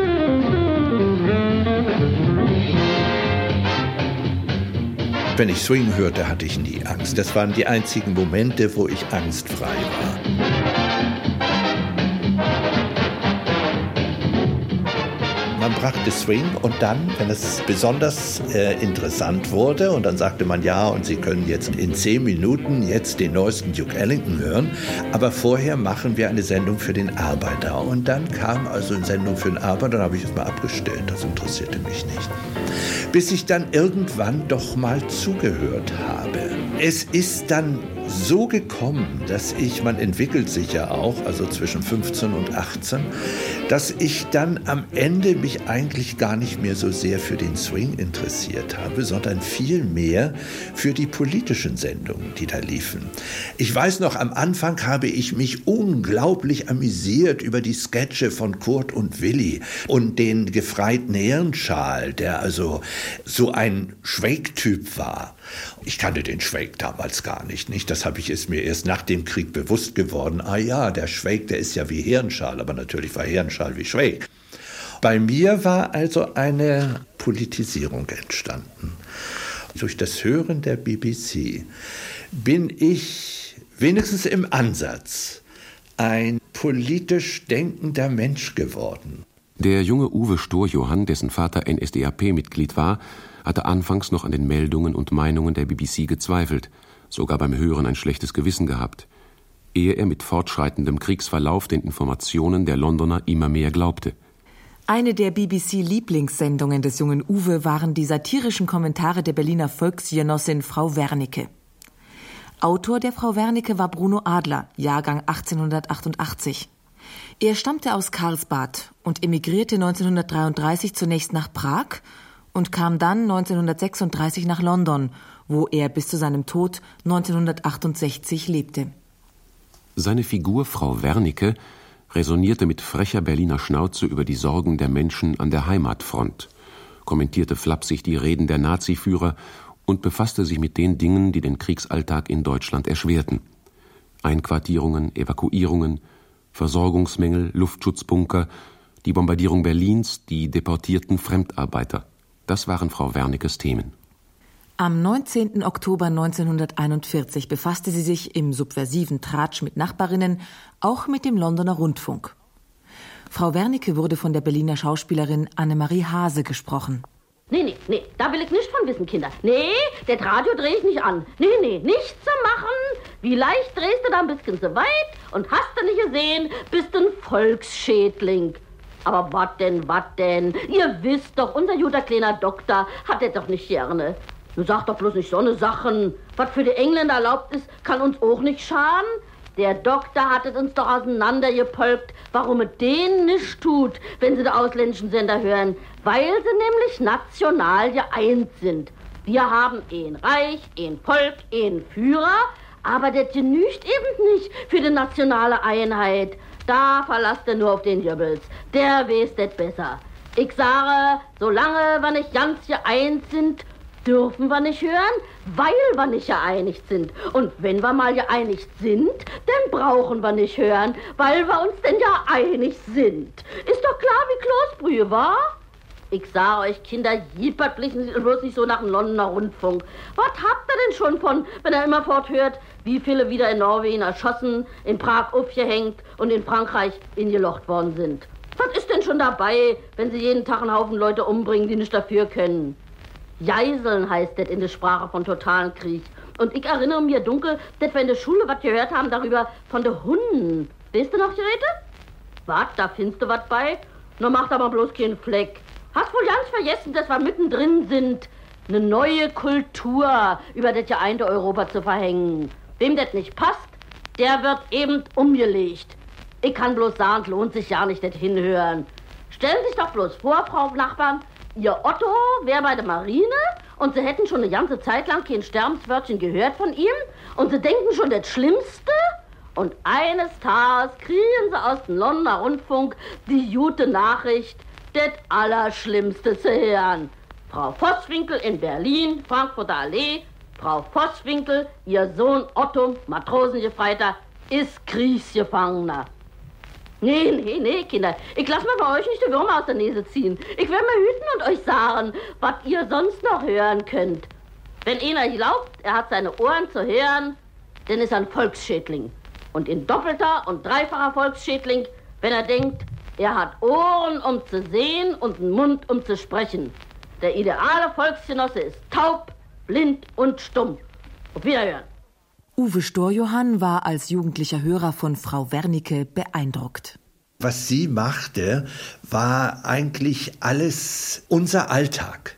Wenn ich Swing hörte, hatte ich nie Angst. Das waren die einzigen Momente, wo ich angstfrei war. Man brachte Swing und dann, wenn es besonders äh, interessant wurde und dann sagte man, ja, und Sie können jetzt in zehn Minuten jetzt den neuesten Duke Ellington hören, aber vorher machen wir eine Sendung für den Arbeiter. Und dann kam also eine Sendung für den Arbeiter, dann habe ich es mal abgestellt, das interessierte mich nicht. Bis ich dann irgendwann doch mal zugehört habe. Es ist dann so gekommen, dass ich, man entwickelt sich ja auch, also zwischen fünfzehn und achtzehn, dass ich dann am Ende mich eigentlich gar nicht mehr so sehr für den Swing interessiert habe, sondern viel mehr für die politischen Sendungen, die da liefen. Ich weiß noch, am Anfang habe ich mich unglaublich amüsiert über die Sketche von Kurt und Willi und den gefreiten Hirnschal, der also so ein Schweig-Typ war. Ich kannte den Schweig damals gar nicht, nicht? Das habe ich es mir erst nach dem Krieg bewusst geworden. Ah ja, der Schweig, der ist ja wie Hirnschal, aber natürlich war Hirnschal wie Schweig. Bei mir war also eine Politisierung entstanden. Durch das Hören der B B C bin ich wenigstens im Ansatz ein politisch denkender Mensch geworden. Der junge Uwe Sturjohann, dessen Vater N S D A P-Mitglied war, hatte anfangs noch an den Meldungen und Meinungen der B B C gezweifelt, sogar beim Hören ein schlechtes Gewissen gehabt, ehe er mit fortschreitendem Kriegsverlauf den Informationen der Londoner immer mehr glaubte. Eine der B B C-Lieblingssendungen des jungen Uwe waren die satirischen Kommentare der Berliner Volksgenossin Frau Wernicke. Autor der Frau Wernicke war Bruno Adler, Jahrgang achtzehnhundertachtundachtzig. Er stammte aus Karlsbad und emigrierte neunzehnhundertdreiunddreißig zunächst nach Prag und kam dann neunzehnhundertsechsunddreißig nach London, wo er bis zu seinem Tod neunzehnhundertachtundsechzig lebte. Seine Figur Frau Wernicke resonierte mit frecher Berliner Schnauze über die Sorgen der Menschen an der Heimatfront, kommentierte flapsig die Reden der Naziführer und befasste sich mit den Dingen, die den Kriegsalltag in Deutschland erschwerten. Einquartierungen, Evakuierungen, Versorgungsmängel, Luftschutzbunker, die Bombardierung Berlins, die deportierten Fremdarbeiter. Das waren Frau Wernickes Themen. Am neunzehnten Oktober neunzehnhunderteinundvierzig befasste sie sich im subversiven Tratsch mit Nachbarinnen auch mit dem Londoner Rundfunk. Frau Wernicke wurde von der Berliner Schauspielerin Annemarie Hase gesprochen. Nee, nee, nee, da will ich nichts von wissen, Kinder. Nee, das Radio dreh ich nicht an. Nee, nee, nichts zu machen. Wie leicht drehst du da ein bisschen zu weit und hast du nicht gesehen, bist ein Volksschädling. Aber wat denn, wat denn? Ihr wisst doch, unser guter kleiner Doktor hat er doch nicht gerne. Nun sag doch bloß nicht so eine Sachen. Was für die Engländer erlaubt ist, kann uns auch nicht schaden. Der Doktor hat es uns doch auseinandergepolkt, warum es denen nicht tut, wenn sie die ausländischen Sender hören. Weil sie nämlich national geeint sind. Wir haben ein Reich, ein Volk, ein Führer, aber das genügt eben nicht für die nationale Einheit. Da verlasst er nur auf den Goebbels. Der weiß das besser. Ich sage, solange wir nicht ganz geeint sind, dürfen wir nicht hören, weil wir nicht geeinigt sind. Und wenn wir mal geeinigt sind, dann brauchen wir nicht hören, weil wir uns denn ja einig sind. Ist doch klar wie Kloßbrühe, wa? Ich sage euch, Kinder, jippert bloß nicht so nach dem Londoner Rundfunk. Was habt ihr denn schon von, wenn er immer forthört, wie viele wieder in Norwegen erschossen, in Prag aufgehängt und in Frankreich ingelocht worden sind? Was ist denn schon dabei, wenn sie jeden Tag einen Haufen Leute umbringen, die nicht dafür können? Geiseln heißt das in der Sprache von totalen Krieg. Und ich erinnere mich dunkel, dass wir in der Schule was gehört haben darüber von den Hunden. Weißt du noch, Geräte? Was, da findest du was bei? Nur macht aber bloß keinen Fleck. Hast wohl ganz vergessen, dass wir mittendrin sind, eine neue Kultur über das geeinte Europa zu verhängen. Wem das nicht passt, der wird eben umgelegt. Ich kann bloß sagen, es lohnt sich ja nicht, das hinhören. Stellen Sie sich doch bloß vor, Frau Nachbarn, Ihr Otto wäre bei der Marine und Sie hätten schon eine ganze Zeit lang kein Sterbenswörtchen gehört von ihm und Sie denken schon das Schlimmste und eines Tages kriegen Sie aus dem Londoner Rundfunk die gute Nachricht, das Allerschlimmste zu hören. Frau Vosswinkel in Berlin, Frankfurter Allee, Frau Vosswinkel, Ihr Sohn Otto, Matrosengefreiter, ist Kriegsgefangener. Nee, nee, nee, Kinder. Ich lass mir bei euch nicht die Würmer aus der Nase ziehen. Ich will mir hüten und euch sagen, was ihr sonst noch hören könnt. Wenn einer glaubt, er hat seine Ohren zu hören, dann ist er ein Volksschädling. Und in doppelter und dreifacher Volksschädling, wenn er denkt, er hat Ohren, um zu sehen und einen Mund, um zu sprechen. Der ideale Volksgenosse ist taub, blind und stumm. Auf Wiederhören. Uwe Storjohann war als jugendlicher Hörer von Frau Wernicke beeindruckt. Was sie machte, war eigentlich alles unser Alltag.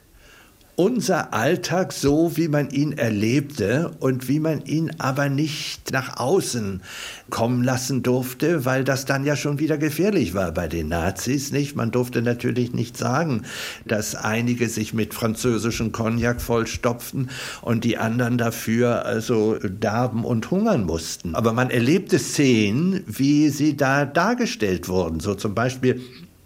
Unser Alltag, so wie man ihn erlebte und wie man ihn aber nicht nach außen kommen lassen durfte, weil das dann ja schon wieder gefährlich war bei den Nazis, nicht? Man durfte natürlich nicht sagen, dass einige sich mit französischen Cognac vollstopften und die anderen dafür also darben und hungern mussten. Aber man erlebte Szenen, wie sie da dargestellt wurden. So zum Beispiel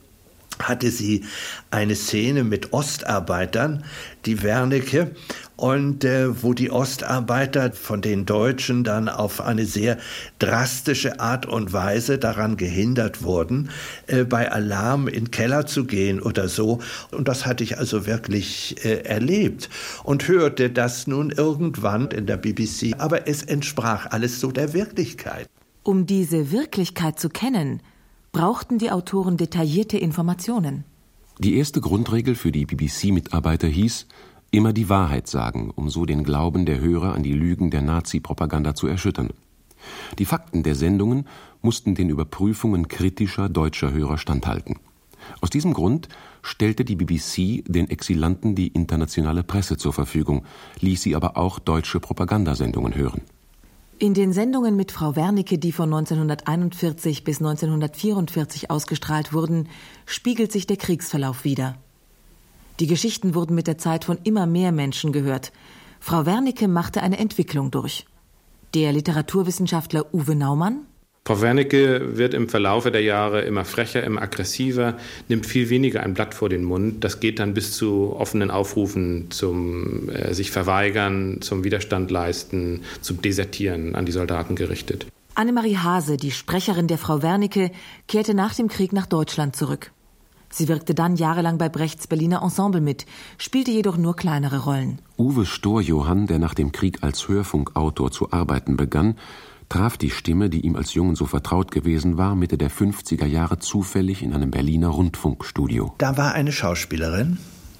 hatte sie eine Szene mit Ostarbeitern, die Wernicke, und äh, wo die Ostarbeiter von den Deutschen dann auf eine sehr drastische Art und Weise daran gehindert wurden, äh, bei Alarm in den Keller zu gehen oder so. Und das hatte ich also wirklich äh, erlebt und hörte das nun irgendwann in der B B C. Aber es entsprach alles so der Wirklichkeit. Um diese Wirklichkeit zu kennen, brauchten die Autoren detaillierte Informationen. Die erste Grundregel für die B B C-Mitarbeiter hieß, immer die Wahrheit sagen, um so den Glauben der Hörer an die Lügen der Nazi-Propaganda zu erschüttern. Die Fakten der Sendungen mussten den Überprüfungen kritischer deutscher Hörer standhalten. Aus diesem Grund stellte die B B C den Exilanten die internationale Presse zur Verfügung, ließ sie aber auch deutsche Propagandasendungen hören. In den Sendungen mit Frau Wernicke, die von neunzehnhunderteinundvierzig bis neunzehnhundertvierundvierzig ausgestrahlt wurden, spiegelt sich der Kriegsverlauf wider. Die Geschichten wurden mit der Zeit von immer mehr Menschen gehört. Frau Wernicke machte eine Entwicklung durch. Der Literaturwissenschaftler Uwe Naumann: Frau Wernicke wird im Verlaufe der Jahre immer frecher, immer aggressiver, nimmt viel weniger ein Blatt vor den Mund. Das geht dann bis zu offenen Aufrufen zum äh, sich verweigern, zum Widerstand leisten, zum Desertieren an die Soldaten gerichtet. Annemarie Hase, die Sprecherin der Frau Wernicke, kehrte nach dem Krieg nach Deutschland zurück. Sie wirkte dann jahrelang bei Brechts Berliner Ensemble mit, spielte jedoch nur kleinere Rollen. Uwe Storjohann, der nach dem Krieg als Hörfunkautor zu arbeiten begann, traf die Stimme, die ihm als Jungen so vertraut gewesen war, Mitte der fünfziger Jahre zufällig in einem Berliner Rundfunkstudio. Da war eine Schauspielerin,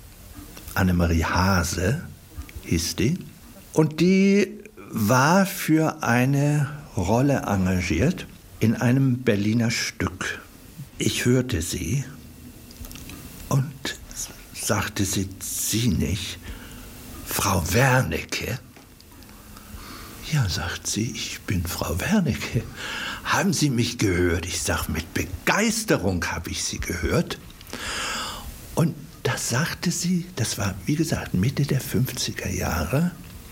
Annemarie Hase hieß die, und die war für eine Rolle engagiert in einem Berliner Stück. Ich hörte sie und sagte, sie, sie nicht. Frau Wernicke? Ja, sagt sie, ich bin Frau Wernicke. Haben Sie mich gehört? Ich sag, mit Begeisterung habe ich Sie gehört. Und das sagte sie, das war, wie gesagt, Mitte der fünfziger Jahre.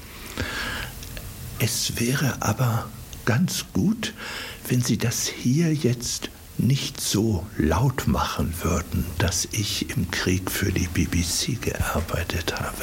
Es wäre aber ganz gut, wenn Sie das hier jetzt nicht so laut machen würden, dass ich im Krieg für die B B C gearbeitet habe.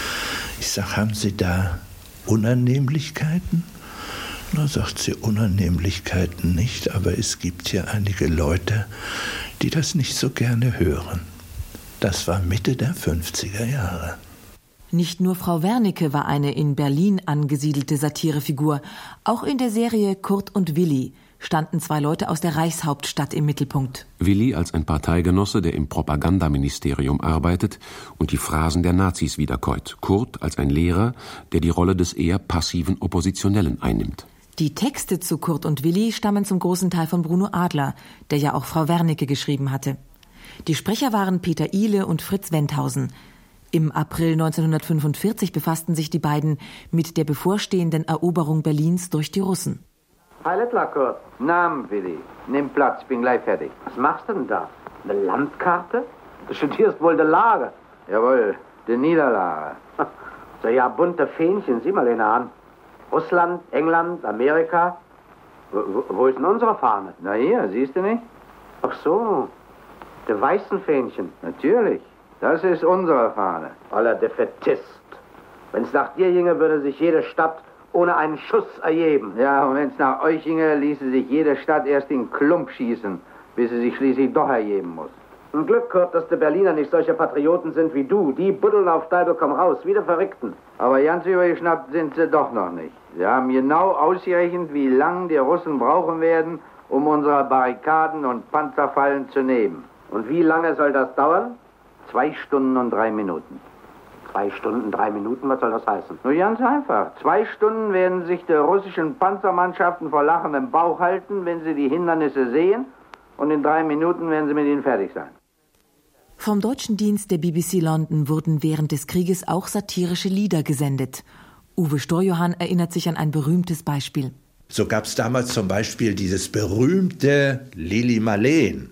Ich sag, haben Sie da Unannehmlichkeiten? Na, sagt sie, Unannehmlichkeiten nicht, aber es gibt hier einige Leute, die das nicht so gerne hören. Das war Mitte der fünfziger Jahre. Nicht nur Frau Wernicke war eine in Berlin angesiedelte Satirefigur. Auch in der Serie Kurt und Willi standen zwei Leute aus der Reichshauptstadt im Mittelpunkt. Willi als ein Parteigenosse, der im Propagandaministerium arbeitet und die Phrasen der Nazis wiederkäut. Kurt als ein Lehrer, der die Rolle des eher passiven Oppositionellen einnimmt. Die Texte zu Kurt und Willi stammen zum großen Teil von Bruno Adler, der ja auch Frau Wernicke geschrieben hatte. Die Sprecher waren Peter Ihle und Fritz Wendhausen. Im April neunzehnhundertfünfundvierzig befassten sich die beiden mit der bevorstehenden Eroberung Berlins durch die Russen. Heil etwa, Kurt. Namen, Willi. Nimm Platz, bin gleich fertig. Was machst du denn da? Eine Landkarte? Du studierst wohl die Lage. Jawohl, die Niederlage. So ja, bunte Fähnchen, sieh mal den an. Russland, England, Amerika. Wo, wo ist denn unsere Fahne? Na hier, siehst du nicht? Ach so, die weißen Fähnchen. Natürlich, das ist unsere Fahne. Aller Defätist. Wenn es nach dir ginge, würde sich jede Stadt ohne einen Schuss erheben. Ja, und wenn es nach euch ginge, ließe sich jede Stadt erst in Klump schießen, bis sie sich schließlich doch erheben muss. Ein Glück, Kurt, dass die Berliner nicht solche Patrioten sind wie du. Die buddeln auf Deibel komm raus, wie die Verrückten. Aber ganz übergeschnappt sind sie doch noch nicht. Sie haben genau ausgerechnet, wie lange die Russen brauchen werden, um unsere Barrikaden und Panzerfallen zu nehmen. Und wie lange soll das dauern? Zwei Stunden und drei Minuten. Zwei Stunden, drei Minuten, was soll das heißen? Nur ganz einfach. Zwei Stunden werden sich die russischen Panzermannschaften vor Lachen im Bauch halten, wenn sie die Hindernisse sehen. Und in drei Minuten werden sie mit ihnen fertig sein. Vom deutschen Dienst der B B C London wurden während des Krieges auch satirische Lieder gesendet. Uwe Storjohann erinnert sich an ein berühmtes Beispiel. So gab es damals zum Beispiel dieses berühmte Lili Marleen.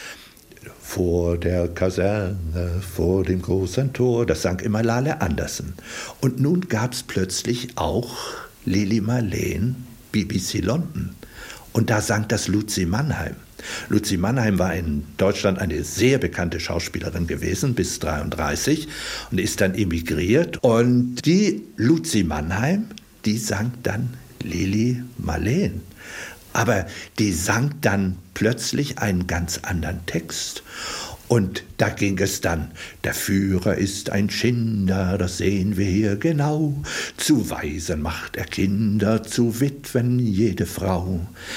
Vor der Kaserne, vor dem großen Tor, das sang immer Lale Andersen. Und nun gab es plötzlich auch Lili Marleen, B B C London. Und da sang das Luzi Mannheim. Luzi Mannheim war in Deutschland eine sehr bekannte Schauspielerin gewesen, bis dreiunddreißig, und ist dann emigriert. Und die Luzi Mannheim, die sang dann Lili Marleen. Aber die sang dann plötzlich einen ganz anderen Text. Und da ging es dann, der Führer ist ein Schinder, das sehen wir hier genau. Zu Waisen macht er Kinder, zu Witwen jede Frau.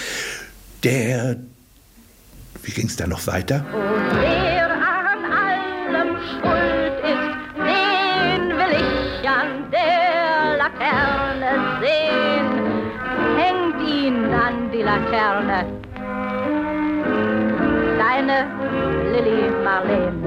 Der, wie ging es da noch weiter? Und wer an allem schuld ist, den will ich an der Laterne sehen. Hängt ihn an die Laterne, deine Lili Marleen.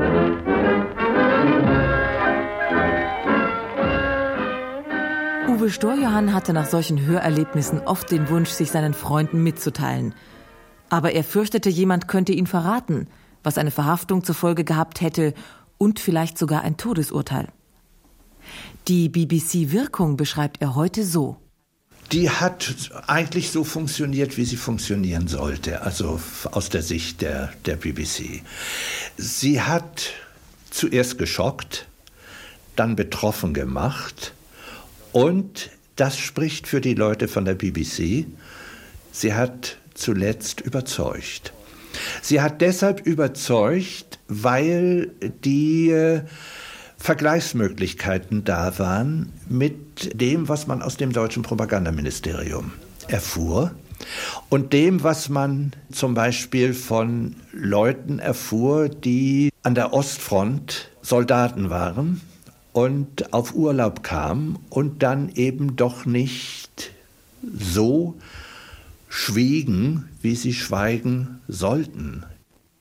Uwe Storjohann hatte nach solchen Hörerlebnissen oft den Wunsch, sich seinen Freunden mitzuteilen. Aber er fürchtete, jemand könnte ihn verraten, was eine Verhaftung zur Folge gehabt hätte und vielleicht sogar ein Todesurteil. Die B B C-Wirkung beschreibt er heute so. Die hat eigentlich so funktioniert, wie sie funktionieren sollte, also aus der Sicht der, der B B C. Sie hat zuerst geschockt, dann betroffen gemacht und das spricht für die Leute von der B B C. Sie hat zuletzt überzeugt. Sie hat deshalb überzeugt, weil die äh, Vergleichsmöglichkeiten da waren mit dem, was man aus dem deutschen Propagandaministerium erfuhr und dem, was man zum Beispiel von Leuten erfuhr, die an der Ostfront Soldaten waren und auf Urlaub kamen und dann eben doch nicht so schwiegen, wie sie schweigen sollten.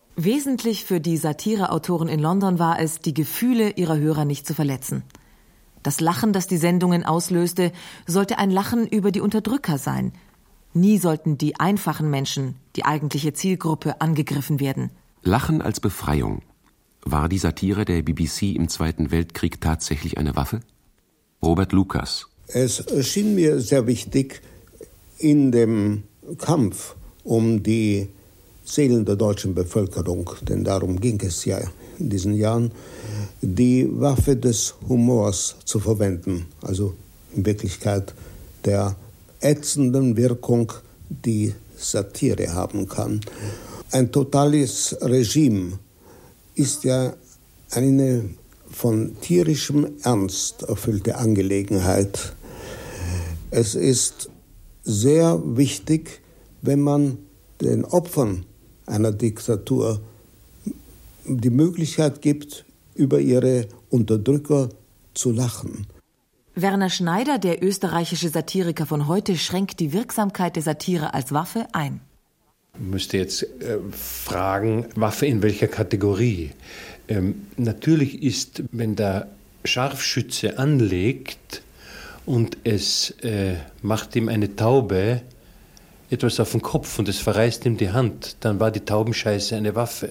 Wesentlich für die Satireautoren in London war es, die Gefühle ihrer Hörer nicht zu verletzen. Das Lachen, das die Sendungen auslöste, sollte ein Lachen über die Unterdrücker sein. Nie sollten die einfachen Menschen, die eigentliche Zielgruppe, angegriffen werden. Lachen als Befreiung. War die Satire der B B C im Zweiten Weltkrieg tatsächlich eine Waffe? Robert Lucas. Es schien mir sehr wichtig, in dem Kampf um die Seelen der deutschen Bevölkerung, denn darum ging es ja in diesen Jahren, die Waffe des Humors zu verwenden, also in Wirklichkeit der ätzenden Wirkung, die Satire haben kann. Ein totales Regime ist ja eine von tierischem Ernst erfüllte Angelegenheit. Es ist sehr wichtig, wenn man den Opfern einer Diktatur die Möglichkeit gibt, über ihre Unterdrücker zu lachen. Werner Schneider, der österreichische Satiriker von heute, schränkt die Wirksamkeit der Satire als Waffe ein. Ich müsste jetzt äh, fragen, Waffe in welcher Kategorie? Ähm, natürlich ist, wenn der Scharfschütze anlegt und es äh, macht ihm eine Taube etwas auf den Kopf und es verreißt ihm die Hand, dann war die Taubenscheiße eine Waffe.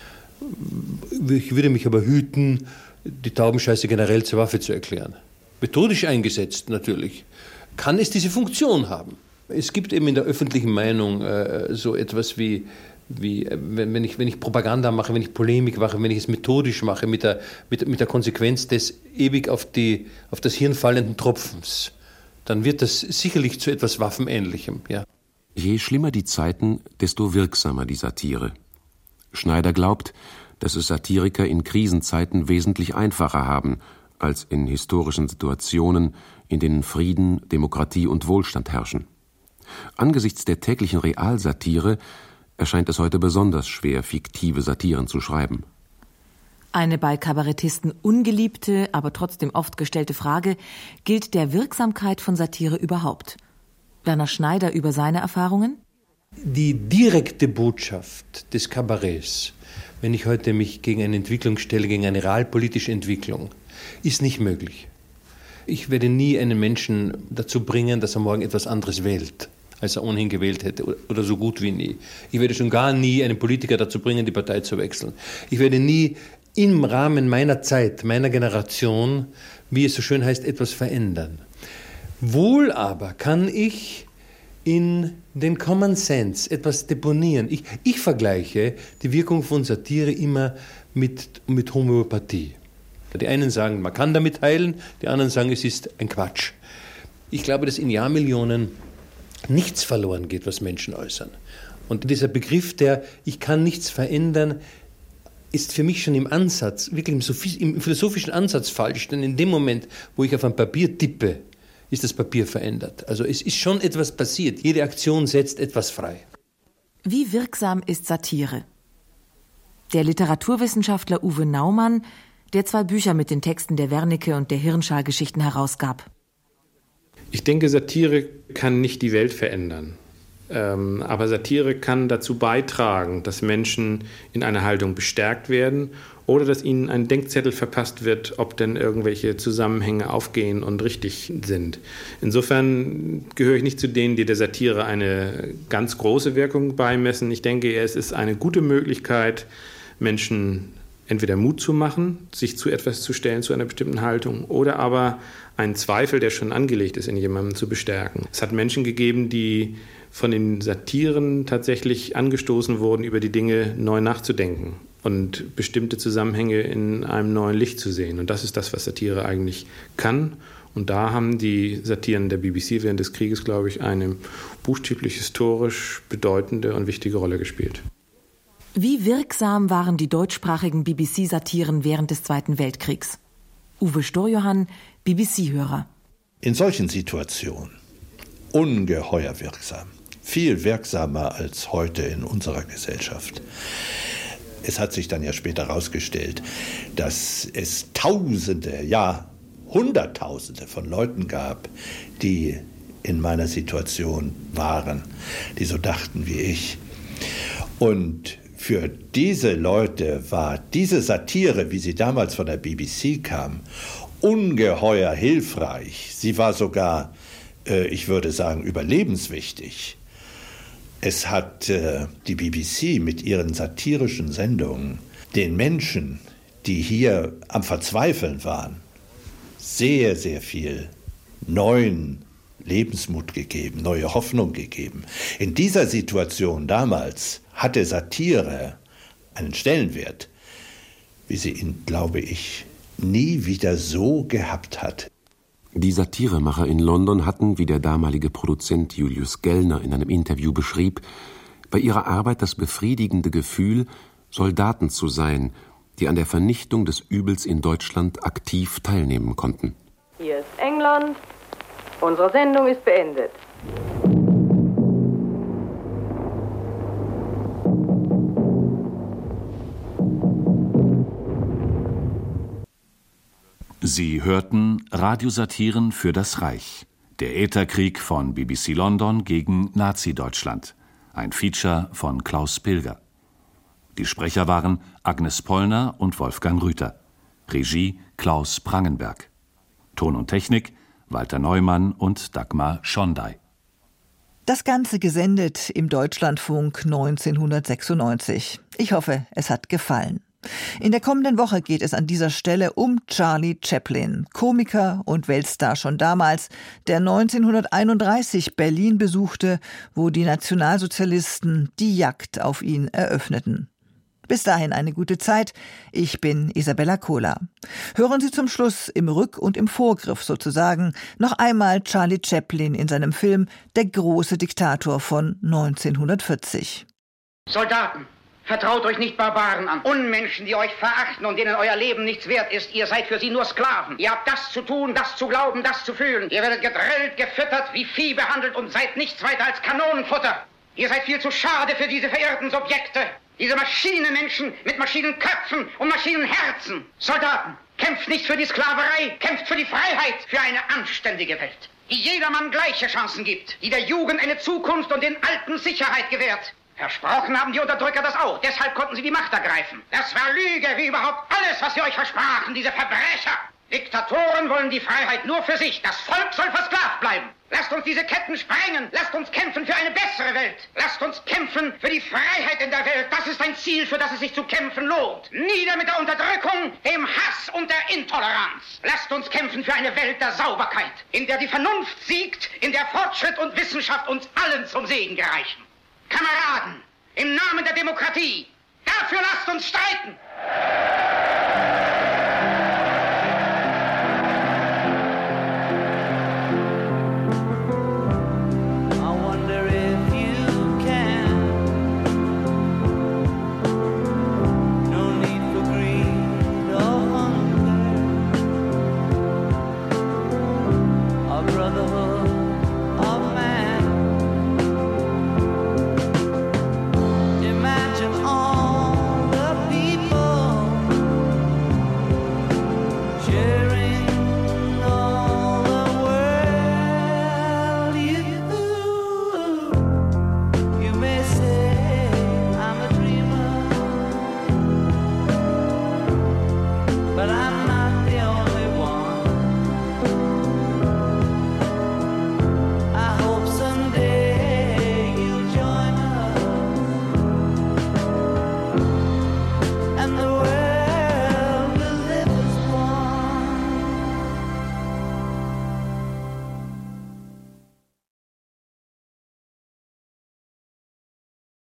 Ich würde mich aber hüten, die Taubenscheiße generell zur Waffe zu erklären. Methodisch eingesetzt natürlich, kann es diese Funktion haben. Es gibt eben in der öffentlichen Meinung äh, so etwas wie, wie wenn, wenn, ich, wenn ich Propaganda mache, wenn ich Polemik mache, wenn ich es methodisch mache, mit der, mit, mit der Konsequenz des ewig auf, die, auf das Hirn fallenden Tropfens, dann wird das sicherlich zu etwas Waffenähnlichem. Ja. Je schlimmer die Zeiten, desto wirksamer die Satire. Schneider glaubt, dass es Satiriker in Krisenzeiten wesentlich einfacher haben, als in historischen Situationen, in denen Frieden, Demokratie und Wohlstand herrschen. Angesichts der täglichen Realsatire erscheint es heute besonders schwer, fiktive Satiren zu schreiben. Eine bei Kabarettisten ungeliebte, aber trotzdem oft gestellte Frage gilt der Wirksamkeit von Satire überhaupt. Werner Schneider über seine Erfahrungen? Die direkte Botschaft des Kabarets, wenn ich heute mich gegen eine Entwicklung stelle, gegen eine realpolitische Entwicklung, ist nicht möglich. Ich werde nie einen Menschen dazu bringen, dass er morgen etwas anderes wählt, als er ohnehin gewählt hätte, oder so gut wie nie. Ich werde schon gar nie einen Politiker dazu bringen, die Partei zu wechseln. Ich werde nie im Rahmen meiner Zeit, meiner Generation, wie es so schön heißt, etwas verändern. Wohl aber kann ich in den Common Sense etwas deponieren. Ich, ich vergleiche die Wirkung von Satire immer mit, mit Homöopathie. Die einen sagen, man kann damit heilen, die anderen sagen, es ist ein Quatsch. Ich glaube, dass in Jahrmillionen nichts verloren geht, was Menschen äußern. Und dieser Begriff der ich kann nichts verändern, ist für mich schon im Ansatz, wirklich im, im philosophischen Ansatz falsch. Denn in dem Moment, wo ich auf ein Papier tippe, ist das Papier verändert. Also es ist schon etwas passiert. Jede Aktion setzt etwas frei. Wie wirksam ist Satire? Der Literaturwissenschaftler Uwe Naumann, der zwei Bücher mit den Texten der Wernicke und der Hirnschal-Geschichten herausgab. Ich denke, Satire kann nicht die Welt verändern. Ähm, aber Satire kann dazu beitragen, dass Menschen in einer Haltung bestärkt werden oder dass ihnen ein Denkzettel verpasst wird, ob denn irgendwelche Zusammenhänge aufgehen und richtig sind. Insofern gehöre ich nicht zu denen, die der Satire eine ganz große Wirkung beimessen. Ich denke, es ist eine gute Möglichkeit, Menschen entweder Mut zu machen, sich zu etwas zu stellen, zu einer bestimmten Haltung, oder aber einen Zweifel, der schon angelegt ist, in jemandem zu bestärken. Es hat Menschen gegeben, die von den Satiren tatsächlich angestoßen wurden, über die Dinge neu nachzudenken und bestimmte Zusammenhänge in einem neuen Licht zu sehen. Und das ist das, was Satire eigentlich kann. Und da haben die Satiren der B B C während des Krieges, glaube ich, eine buchstäblich historisch bedeutende und wichtige Rolle gespielt. Wie wirksam waren die deutschsprachigen B B C-Satiren während des Zweiten Weltkriegs? Uwe Storjohann, B B C-Hörer. In solchen Situationen ungeheuer wirksam. Viel wirksamer als heute in unserer Gesellschaft. Es hat sich dann ja später herausgestellt, dass es Tausende, ja Hunderttausende von Leuten gab, die in meiner Situation waren, die so dachten wie ich. Und für diese Leute war diese Satire, wie sie damals von der B B C kam, ungeheuer hilfreich. Sie war sogar, äh, ich würde sagen, überlebenswichtig. Es hat äh, die B B C mit ihren satirischen Sendungen den Menschen, die hier am Verzweifeln waren, sehr, sehr viel neuen Lebensmut gegeben, neue Hoffnung gegeben. In dieser Situation damals hatte Satire einen Stellenwert, wie sie ihn, glaube ich, nie wieder so gehabt hat. Die Satiremacher in London hatten, wie der damalige Produzent Julius Gellner in einem Interview beschrieb, bei ihrer Arbeit das befriedigende Gefühl, Soldaten zu sein, die an der Vernichtung des Übels in Deutschland aktiv teilnehmen konnten. Hier ist England. Unsere Sendung ist beendet. Sie hörten Radiosatiren für das Reich. Der Ätherkrieg von B B C London gegen Nazi-Deutschland. Ein Feature von Klaus Pilger. Die Sprecher waren Agnes Pollner und Wolfgang Rüther. Regie Klaus Prangenberg. Ton und Technik Walter Neumann und Dagmar Schondey. Das Ganze gesendet im Deutschlandfunk neunzehnhundertsechsundneunzig. Ich hoffe, es hat gefallen. In der kommenden Woche geht es an dieser Stelle um Charlie Chaplin, Komiker und Weltstar schon damals, der neunzehnhunderteinunddreißig Berlin besuchte, wo die Nationalsozialisten die Jagd auf ihn eröffneten. Bis dahin eine gute Zeit. Ich bin Isabella Kohler. Hören Sie zum Schluss im Rück- und im Vorgriff sozusagen noch einmal Charlie Chaplin in seinem Film Der große Diktator von neunzehnhundertvierzig. Soldaten, vertraut euch nicht Barbaren an. Unmenschen, die euch verachten und denen euer Leben nichts wert ist. Ihr seid für sie nur Sklaven. Ihr habt das zu tun, das zu glauben, das zu fühlen. Ihr werdet gedrillt, gefüttert, wie Vieh behandelt und seid nichts weiter als Kanonenfutter. Ihr seid viel zu schade für diese verirrten Subjekte. Diese Maschinenmenschen mit Maschinenköpfen und Maschinenherzen. Soldaten, kämpft nicht für die Sklaverei, kämpft für die Freiheit, für eine anständige Welt, die jedermann gleiche Chancen gibt, die der Jugend eine Zukunft und den Alten Sicherheit gewährt. Versprochen haben die Unterdrücker das auch, deshalb konnten sie die Macht ergreifen. Das war Lüge, wie überhaupt alles, was sie euch versprachen, diese Verbrecher. Diktatoren wollen die Freiheit nur für sich, das Volk soll versklavt bleiben. Lasst uns diese Ketten sprengen, lasst uns kämpfen für eine bessere Welt. Lasst uns kämpfen für die Freiheit in der Welt, das ist ein Ziel, für das es sich zu kämpfen lohnt. Nieder mit der Unterdrückung, dem Hass und der Intoleranz. Lasst uns kämpfen für eine Welt der Sauberkeit, in der die Vernunft siegt, in der Fortschritt und Wissenschaft uns allen zum Segen gereichen. Kameraden, im Namen der Demokratie, dafür lasst uns streiten!